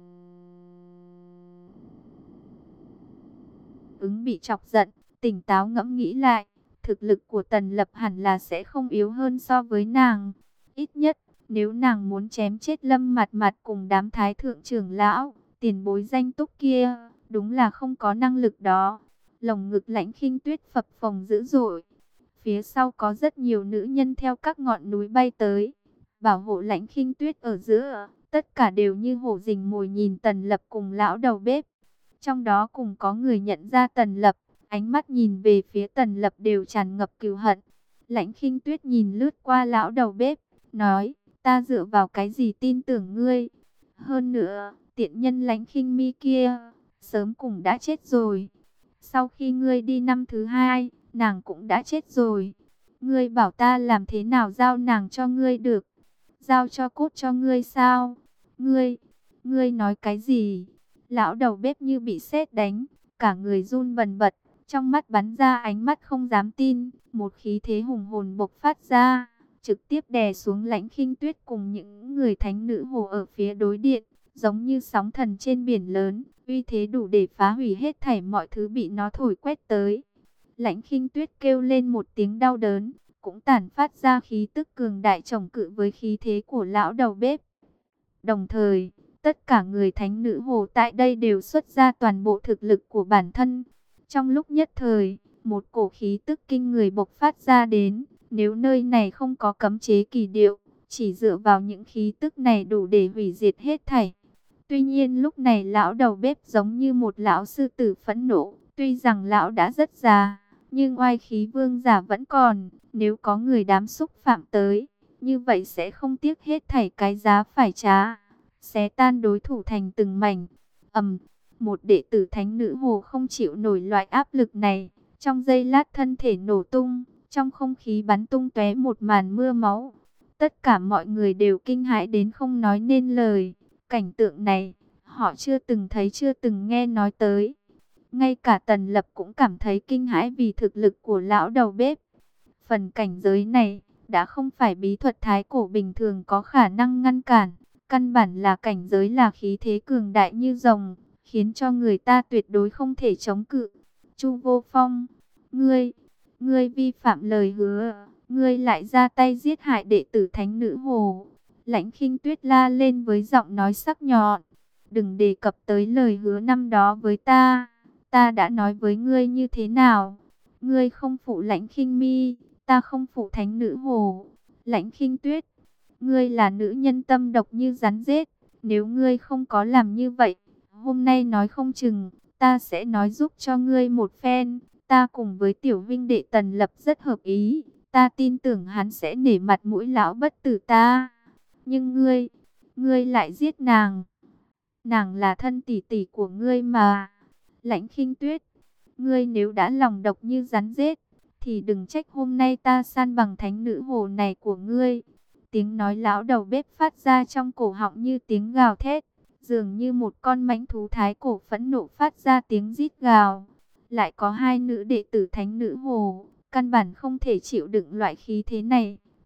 ứng bị chọc giận, tỉnh táo ngẫm nghĩ lại. Thực lực của Tần Lập hẳn là sẽ không yếu hơn so với nàng. Ít nhất, nếu nàng muốn chém chết Lâm Mặt Mặt cùng đám thái thượng trưởng lão, tiền bối danh túc kia, đúng là không có năng lực đó. Lồng ngực Lãnh Khinh Tuyết phập phồng dữ dội. Phía sau có rất nhiều nữ nhân theo các ngọn núi bay tới, bảo hộ Lãnh Khinh Tuyết ở giữa. Tất cả đều như hổ rình mồi nhìn Tần Lập cùng lão đầu bếp. Trong đó cùng có người nhận ra Tần Lập, ánh mắt nhìn về phía Tần Lập đều tràn ngập cừu hận. Lãnh Khinh Tuyết nhìn lướt qua lão đầu bếp, nói, ta dựa vào cái gì tin tưởng ngươi? Hơn nữa, tiện nhân Lãnh Khinh Mi kia, sớm cũng đã chết rồi. Sau khi ngươi đi năm thứ hai, nàng cũng đã chết rồi. Ngươi bảo ta làm thế nào giao nàng cho ngươi được? Giao cho cốt cho ngươi sao? Ngươi, ngươi nói cái gì? Lão đầu bếp như bị sét đánh, cả người run bần bật. Trong mắt bắn ra ánh mắt không dám tin, một khí thế hùng hồn bộc phát ra, trực tiếp đè xuống Lãnh Khinh Tuyết cùng những người thánh nữ hồ ở phía đối điện, giống như sóng thần trên biển lớn, uy thế đủ để phá hủy hết thảy mọi thứ bị nó thổi quét tới. Lãnh Khinh Tuyết kêu lên một tiếng đau đớn, cũng tản phát ra khí tức cường đại chồng cự với khí thế của lão đầu bếp. Đồng thời, tất cả người thánh nữ hồ tại đây đều xuất ra toàn bộ thực lực của bản thân. Trong lúc nhất thời, một cổ khí tức kinh người bộc phát ra đến. Nếu nơi này không có cấm chế kỳ điệu, chỉ dựa vào những khí tức này đủ để hủy diệt hết thảy. Tuy nhiên lúc này lão đầu bếp giống như một lão sư tử phẫn nộ. Tuy rằng lão đã rất già, nhưng oai khí vương giả vẫn còn. Nếu có người đám xúc phạm tới, như vậy sẽ không tiếc hết thảy cái giá phải trả, xé tan đối thủ thành từng mảnh. Ầm, một đệ tử thánh nữ hồ không chịu nổi loại áp lực này, trong giây lát thân thể nổ tung, trong không khí bắn tung tóe một màn mưa máu. Tất cả mọi người đều kinh hãi đến không nói nên lời. Cảnh tượng này, họ chưa từng thấy chưa từng nghe nói tới. Ngay cả Tần Lập cũng cảm thấy kinh hãi vì thực lực của lão đầu bếp. Phần cảnh giới này, đã không phải bí thuật thái cổ bình thường có khả năng ngăn cản. Căn bản là cảnh giới là khí thế cường đại như rồng, khiến cho người ta tuyệt đối không thể chống cự. Chu Vô Phong, ngươi, ngươi vi phạm lời hứa, ngươi lại ra tay giết hại đệ tử thánh nữ hồ. Lãnh Khinh Tuyết la lên với giọng nói sắc nhọn, đừng đề cập tới lời hứa năm đó với ta, ta đã nói với ngươi như thế nào. Ngươi không phụ Lãnh Khinh Mi, ta không phụ thánh nữ hồ. Lãnh Khinh Tuyết, ngươi là nữ nhân tâm độc như rắn rết, nếu ngươi không có làm như vậy, hôm nay nói không chừng, ta sẽ nói giúp cho ngươi một phen. Ta cùng với tiểu vinh đệ Tần Lập rất hợp ý, ta tin tưởng hắn sẽ nể mặt mũi lão bất tử ta. Nhưng ngươi, ngươi lại giết nàng. Nàng là thân tỷ tỷ của ngươi mà. Lãnh Khinh Tuyết, ngươi nếu đã lòng độc như rắn rết, thì đừng trách hôm nay ta san bằng thánh nữ hồ này của ngươi. Tiếng nói lão đầu bếp phát ra trong cổ họng như tiếng gào thét, dường như một con mãnh thú thái cổ phẫn nộ phát ra tiếng rít gào. Lại có hai nữ đệ tử thánh nữ hồ, căn bản không thể chịu đựng loại khí thế này,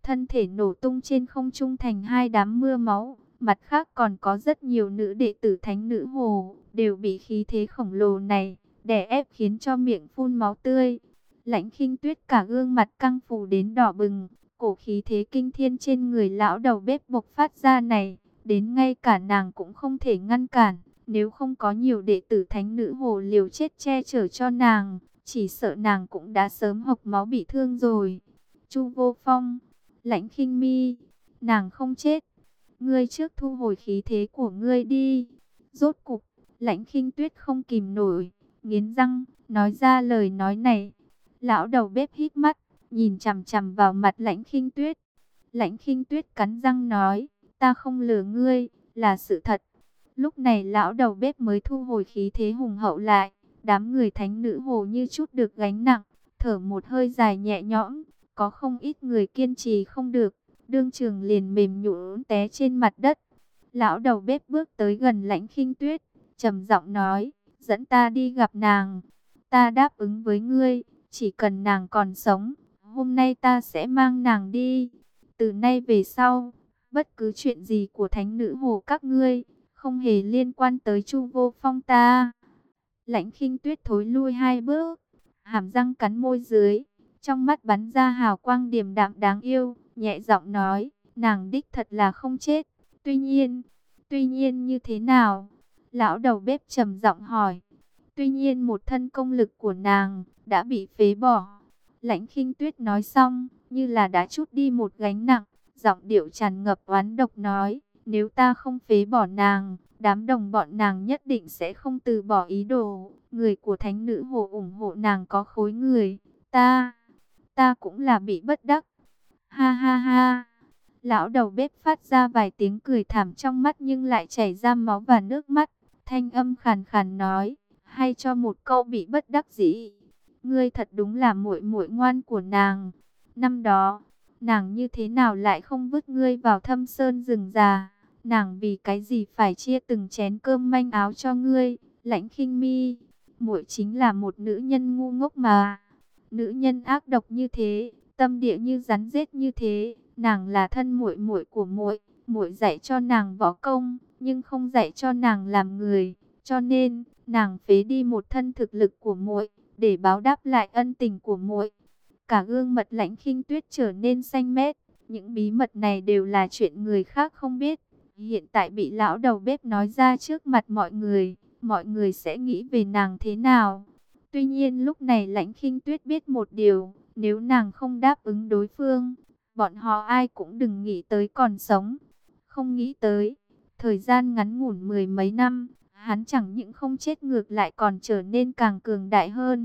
thân thể nổ tung trên không trung thành hai đám mưa máu. Mặt khác còn có rất nhiều nữ đệ tử thánh nữ hồ, đều bị khí thế khổng lồ này đè ép khiến cho miệng phun máu tươi. Lãnh Khinh Tuyết cả gương mặt căng phù đến đỏ bừng, cổ khí thế kinh thiên trên người lão đầu bếp bộc phát ra này, đến ngay cả nàng cũng không thể ngăn cản. Nếu không có nhiều đệ tử thánh nữ hồ liều chết che chở cho nàng, chỉ sợ nàng cũng đã sớm hộc máu bị thương rồi. Chu Vô Phong, Lãnh Khinh Mi, nàng không chết. Ngươi trước thu hồi khí thế của ngươi đi. Rốt cục, Lãnh Khinh Tuyết không kìm nổi, nghiến răng, nói ra lời nói này. Lão đầu bếp hít mắt, nhìn chằm chằm vào mặt Lãnh Khinh Tuyết. Lãnh Khinh Tuyết cắn răng nói, ta không lừa ngươi, là sự thật. Lúc này lão đầu bếp mới thu hồi khí thế hùng hậu lại. Đám người thánh nữ hồ như chút được gánh nặng, thở một hơi dài nhẹ nhõm. Có không ít người kiên trì không được, đương trường liền mềm nhũn té trên mặt đất. Lão đầu bếp bước tới gần Lãnh Khinh Tuyết, trầm giọng nói, dẫn ta đi gặp nàng. Ta đáp ứng với ngươi, chỉ cần nàng còn sống, hôm nay ta sẽ mang nàng đi. Từ nay về sau, bất cứ chuyện gì của thánh nữ hồ các ngươi, không hề liên quan tới Chu Vô Phong ta. Lãnh Khinh Tuyết thối lui hai bước, hàm răng cắn môi dưới, trong mắt bắn ra hào quang điềm đạm đáng yêu, nhẹ giọng nói, nàng đích thật là không chết. Tuy nhiên, tuy nhiên như thế nào? Lão đầu bếp trầm giọng hỏi. Tuy nhiên một thân công lực của nàng đã bị phế bỏ. Lãnh Khinh Tuyết nói xong, như là đã trút đi một gánh nặng, giọng điệu tràn ngập oán độc nói, nếu ta không phế bỏ nàng, đám đồng bọn nàng nhất định sẽ không từ bỏ ý đồ. Người của thánh nữ hồ ủng hộ nàng có khối người, ta, ta cũng là bị bất đắc. Ha ha ha. Lão đầu bếp phát ra vài tiếng cười thảm trong mắt nhưng lại chảy ra máu và nước mắt. Thanh âm khàn khàn nói, hay cho một câu bị bất đắc dĩ. Ngươi thật đúng là muội muội ngoan của nàng. Năm đó, nàng như thế nào lại không vứt ngươi vào thâm sơn rừng già? Nàng vì cái gì phải chia từng chén cơm manh áo cho ngươi? Lãnh Khinh Mi, muội chính là một nữ nhân ngu ngốc mà. Nữ nhân ác độc như thế, tâm địa như rắn rết như thế, nàng là thân muội muội của muội, muội dạy cho nàng võ công, nhưng không dạy cho nàng làm người, cho nên nàng phế đi một thân thực lực của muội để báo đáp lại ân tình của muội. Cả gương mặt Lãnh Khinh Tuyết trở nên xanh mét, những bí mật này đều là chuyện người khác không biết, hiện tại bị lão đầu bếp nói ra trước mặt mọi người, mọi người sẽ nghĩ về nàng thế nào? Tuy nhiên lúc này Lãnh Khinh Tuyết biết một điều, nếu nàng không đáp ứng đối phương, bọn họ ai cũng đừng nghĩ tới còn sống. Không nghĩ tới, thời gian ngắn ngủn mười mấy năm, hắn chẳng những không chết ngược lại còn trở nên càng cường đại hơn.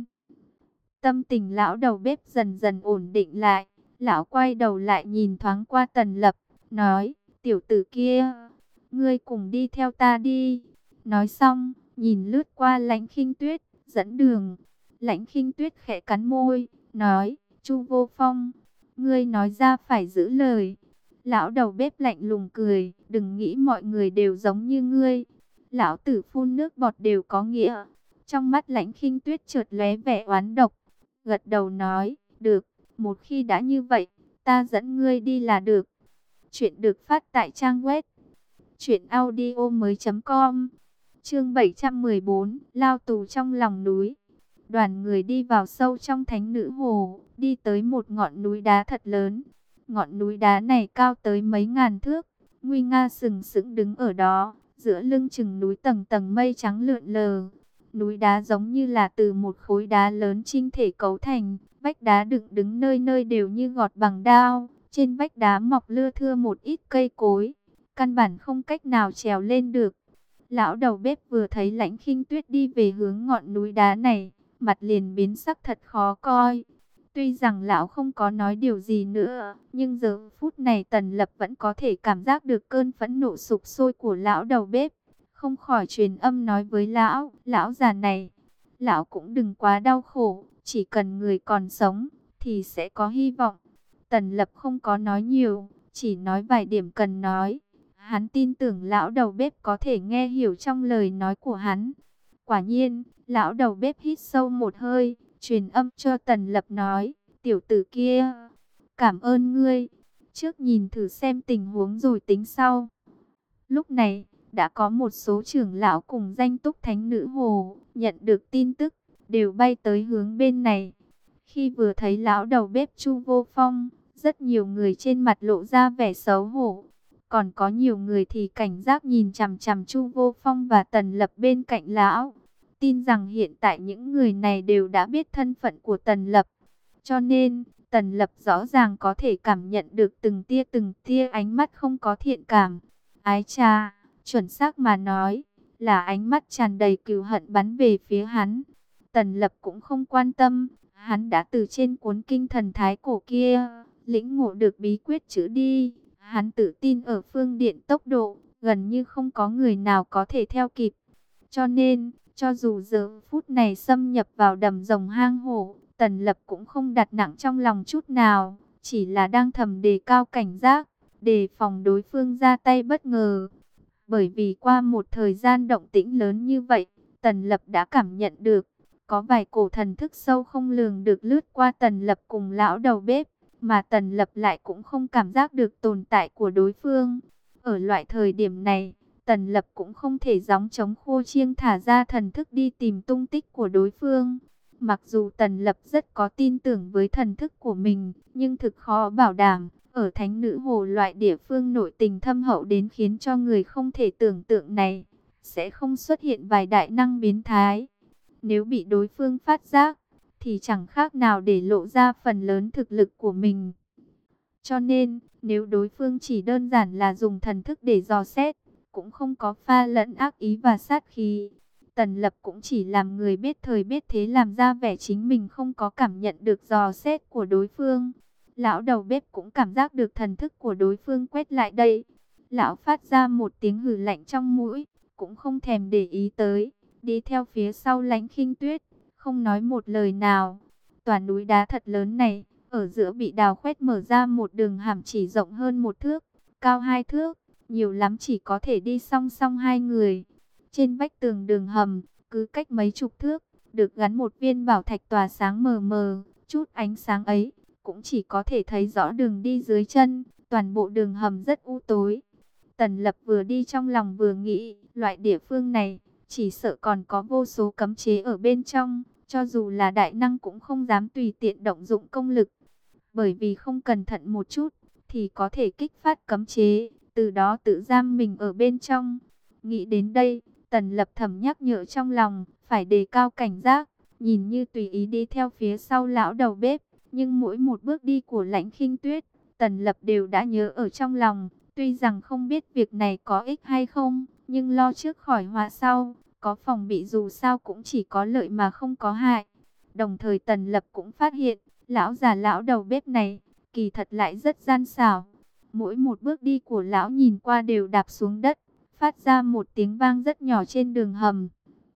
Tâm tình lão đầu bếp dần dần ổn định lại, lão quay đầu lại nhìn thoáng qua Tần Lập, nói, tiểu tử kia, ngươi cùng đi theo ta đi. Nói xong, nhìn lướt qua Lãnh Khinh Tuyết, dẫn đường. Lãnh Khinh Tuyết khẽ cắn môi, nói, Chu Vô Phong, ngươi nói ra phải giữ lời. Lão đầu bếp lạnh lùng cười, đừng nghĩ mọi người đều giống như ngươi. Lão tử phun nước bọt đều có nghĩa. Trong mắt Lãnh Khinh Tuyết chợt lóe vẻ oán độc, gật đầu nói, được, một khi đã như vậy, ta dẫn ngươi đi là được. Chuyện được phát tại trang web truyện audio mới chấm com. Chương bảy trăm mười bốn, lao tù trong lòng núi. Đoàn người đi vào sâu trong thánh nữ hồ, đi tới một ngọn núi đá thật lớn. Ngọn núi đá này cao tới mấy ngàn thước, nguy nga sừng sững đứng ở đó, giữa lưng chừng núi tầng tầng mây trắng lượn lờ. Núi đá giống như là từ một khối đá lớn chỉnh thể cấu thành, vách đá dựng đứng nơi nơi đều như gọt bằng đao, trên vách đá mọc lưa thưa một ít cây cối, căn bản không cách nào trèo lên được. Lão đầu bếp vừa thấy Lãnh Khinh Tuyết đi về hướng ngọn núi đá này, mặt liền biến sắc thật khó coi. Tuy rằng lão không có nói điều gì nữa, nhưng giờ phút này Tần Lập vẫn có thể cảm giác được cơn phẫn nộ sục sôi của lão đầu bếp. Không khỏi truyền âm nói với lão, lão già này, lão cũng đừng quá đau khổ, chỉ cần người còn sống, thì sẽ có hy vọng. Tần Lập không có nói nhiều, chỉ nói vài điểm cần nói. Hắn tin tưởng lão đầu bếp có thể nghe hiểu trong lời nói của hắn. Quả nhiên, lão đầu bếp hít sâu một hơi, truyền âm cho Tần Lập nói, tiểu tử kia, cảm ơn ngươi. trước nhìn thử xem tình huống rồi tính sau. Lúc này, đã có một số trưởng lão cùng danh túc thánh nữ hồ, nhận được tin tức, đều bay tới hướng bên này. Khi vừa thấy lão đầu bếp Chu Vô Phong, rất nhiều người trên mặt lộ ra vẻ xấu hổ. Còn có nhiều người thì cảnh giác nhìn chằm chằm Chu Vô Phong và Tần Lập bên cạnh lão. Tin rằng hiện tại những người này đều đã biết thân phận của Tần Lập. Cho nên, Tần Lập rõ ràng có thể cảm nhận được từng tia từng tia ánh mắt không có thiện cảm. Ái cha, chuẩn xác mà nói, là ánh mắt tràn đầy cừu hận bắn về phía hắn. Tần Lập cũng không quan tâm, hắn đã từ trên cuốn kinh thần thái cổ kia, lĩnh ngộ được bí quyết chữ đi. Hắn tự tin ở phương điện tốc độ, gần như không có người nào có thể theo kịp. Cho nên, cho dù giờ phút này xâm nhập vào đầm rồng hang hổ, Tần Lập cũng không đặt nặng trong lòng chút nào, chỉ là đang thầm đề cao cảnh giác, đề phòng đối phương ra tay bất ngờ. Bởi vì qua một thời gian động tĩnh lớn như vậy, Tần Lập đã cảm nhận được, có vài cổ thần thức sâu không lường được lướt qua Tần Lập cùng lão đầu bếp, mà Tần Lập lại cũng không cảm giác được tồn tại của đối phương. Ở loại thời điểm này, Tần Lập cũng không thể gióng trống khô chiêng thả ra thần thức đi tìm tung tích của đối phương. Mặc dù Tần Lập rất có tin tưởng với thần thức của mình, nhưng thực khó bảo đảm. Ở Thánh Nữ Hồ, loại địa phương nội tình thâm hậu đến khiến cho người không thể tưởng tượng này, sẽ không xuất hiện vài đại năng biến thái. Nếu bị đối phương phát giác, thì chẳng khác nào để lộ ra phần lớn thực lực của mình. Cho nên, nếu đối phương chỉ đơn giản là dùng thần thức để dò xét, cũng không có pha lẫn ác ý và sát khí, Tần Lập cũng chỉ làm người biết thời biết thế, làm ra vẻ chính mình không có cảm nhận được dò xét của đối phương. Lão đầu bếp cũng cảm giác được thần thức của đối phương quét lại đây. Lão phát ra một tiếng hừ lạnh trong mũi, cũng không thèm để ý tới, đi theo phía sau Lãnh Khinh Tuyết, không nói một lời nào. Tòa núi đá thật lớn này, ở giữa bị đào khoét mở ra một đường hầm chỉ rộng hơn một thước, cao hai thước, nhiều lắm chỉ có thể đi song song hai người. Trên vách tường đường hầm, cứ cách mấy chục thước, được gắn một viên bảo thạch tỏa sáng mờ mờ, chút ánh sáng ấy cũng chỉ có thể thấy rõ đường đi dưới chân, toàn bộ đường hầm rất u tối. Tần Lập vừa đi trong lòng vừa nghĩ, loại địa phương này, chỉ sợ còn có vô số cấm chế ở bên trong, cho dù là đại năng cũng không dám tùy tiện động dụng công lực. Bởi vì không cẩn thận một chút, thì có thể kích phát cấm chế, từ đó tự giam mình ở bên trong. Nghĩ đến đây, Tần Lập thầm nhắc nhở trong lòng, phải đề cao cảnh giác, nhìn như tùy ý đi theo phía sau lão đầu bếp. Nhưng mỗi một bước đi của Lãnh Khinh Tuyết, Tần Lập đều đã nhớ ở trong lòng. Tuy rằng không biết việc này có ích hay không, nhưng lo trước khỏi họa sau, có phòng bị dù sao cũng chỉ có lợi mà không có hại. Đồng thời Tần Lập cũng phát hiện, lão già lão đầu bếp này, kỳ thật lại rất gian xảo. Mỗi một bước đi của lão nhìn qua đều đạp xuống đất, phát ra một tiếng vang rất nhỏ trên đường hầm.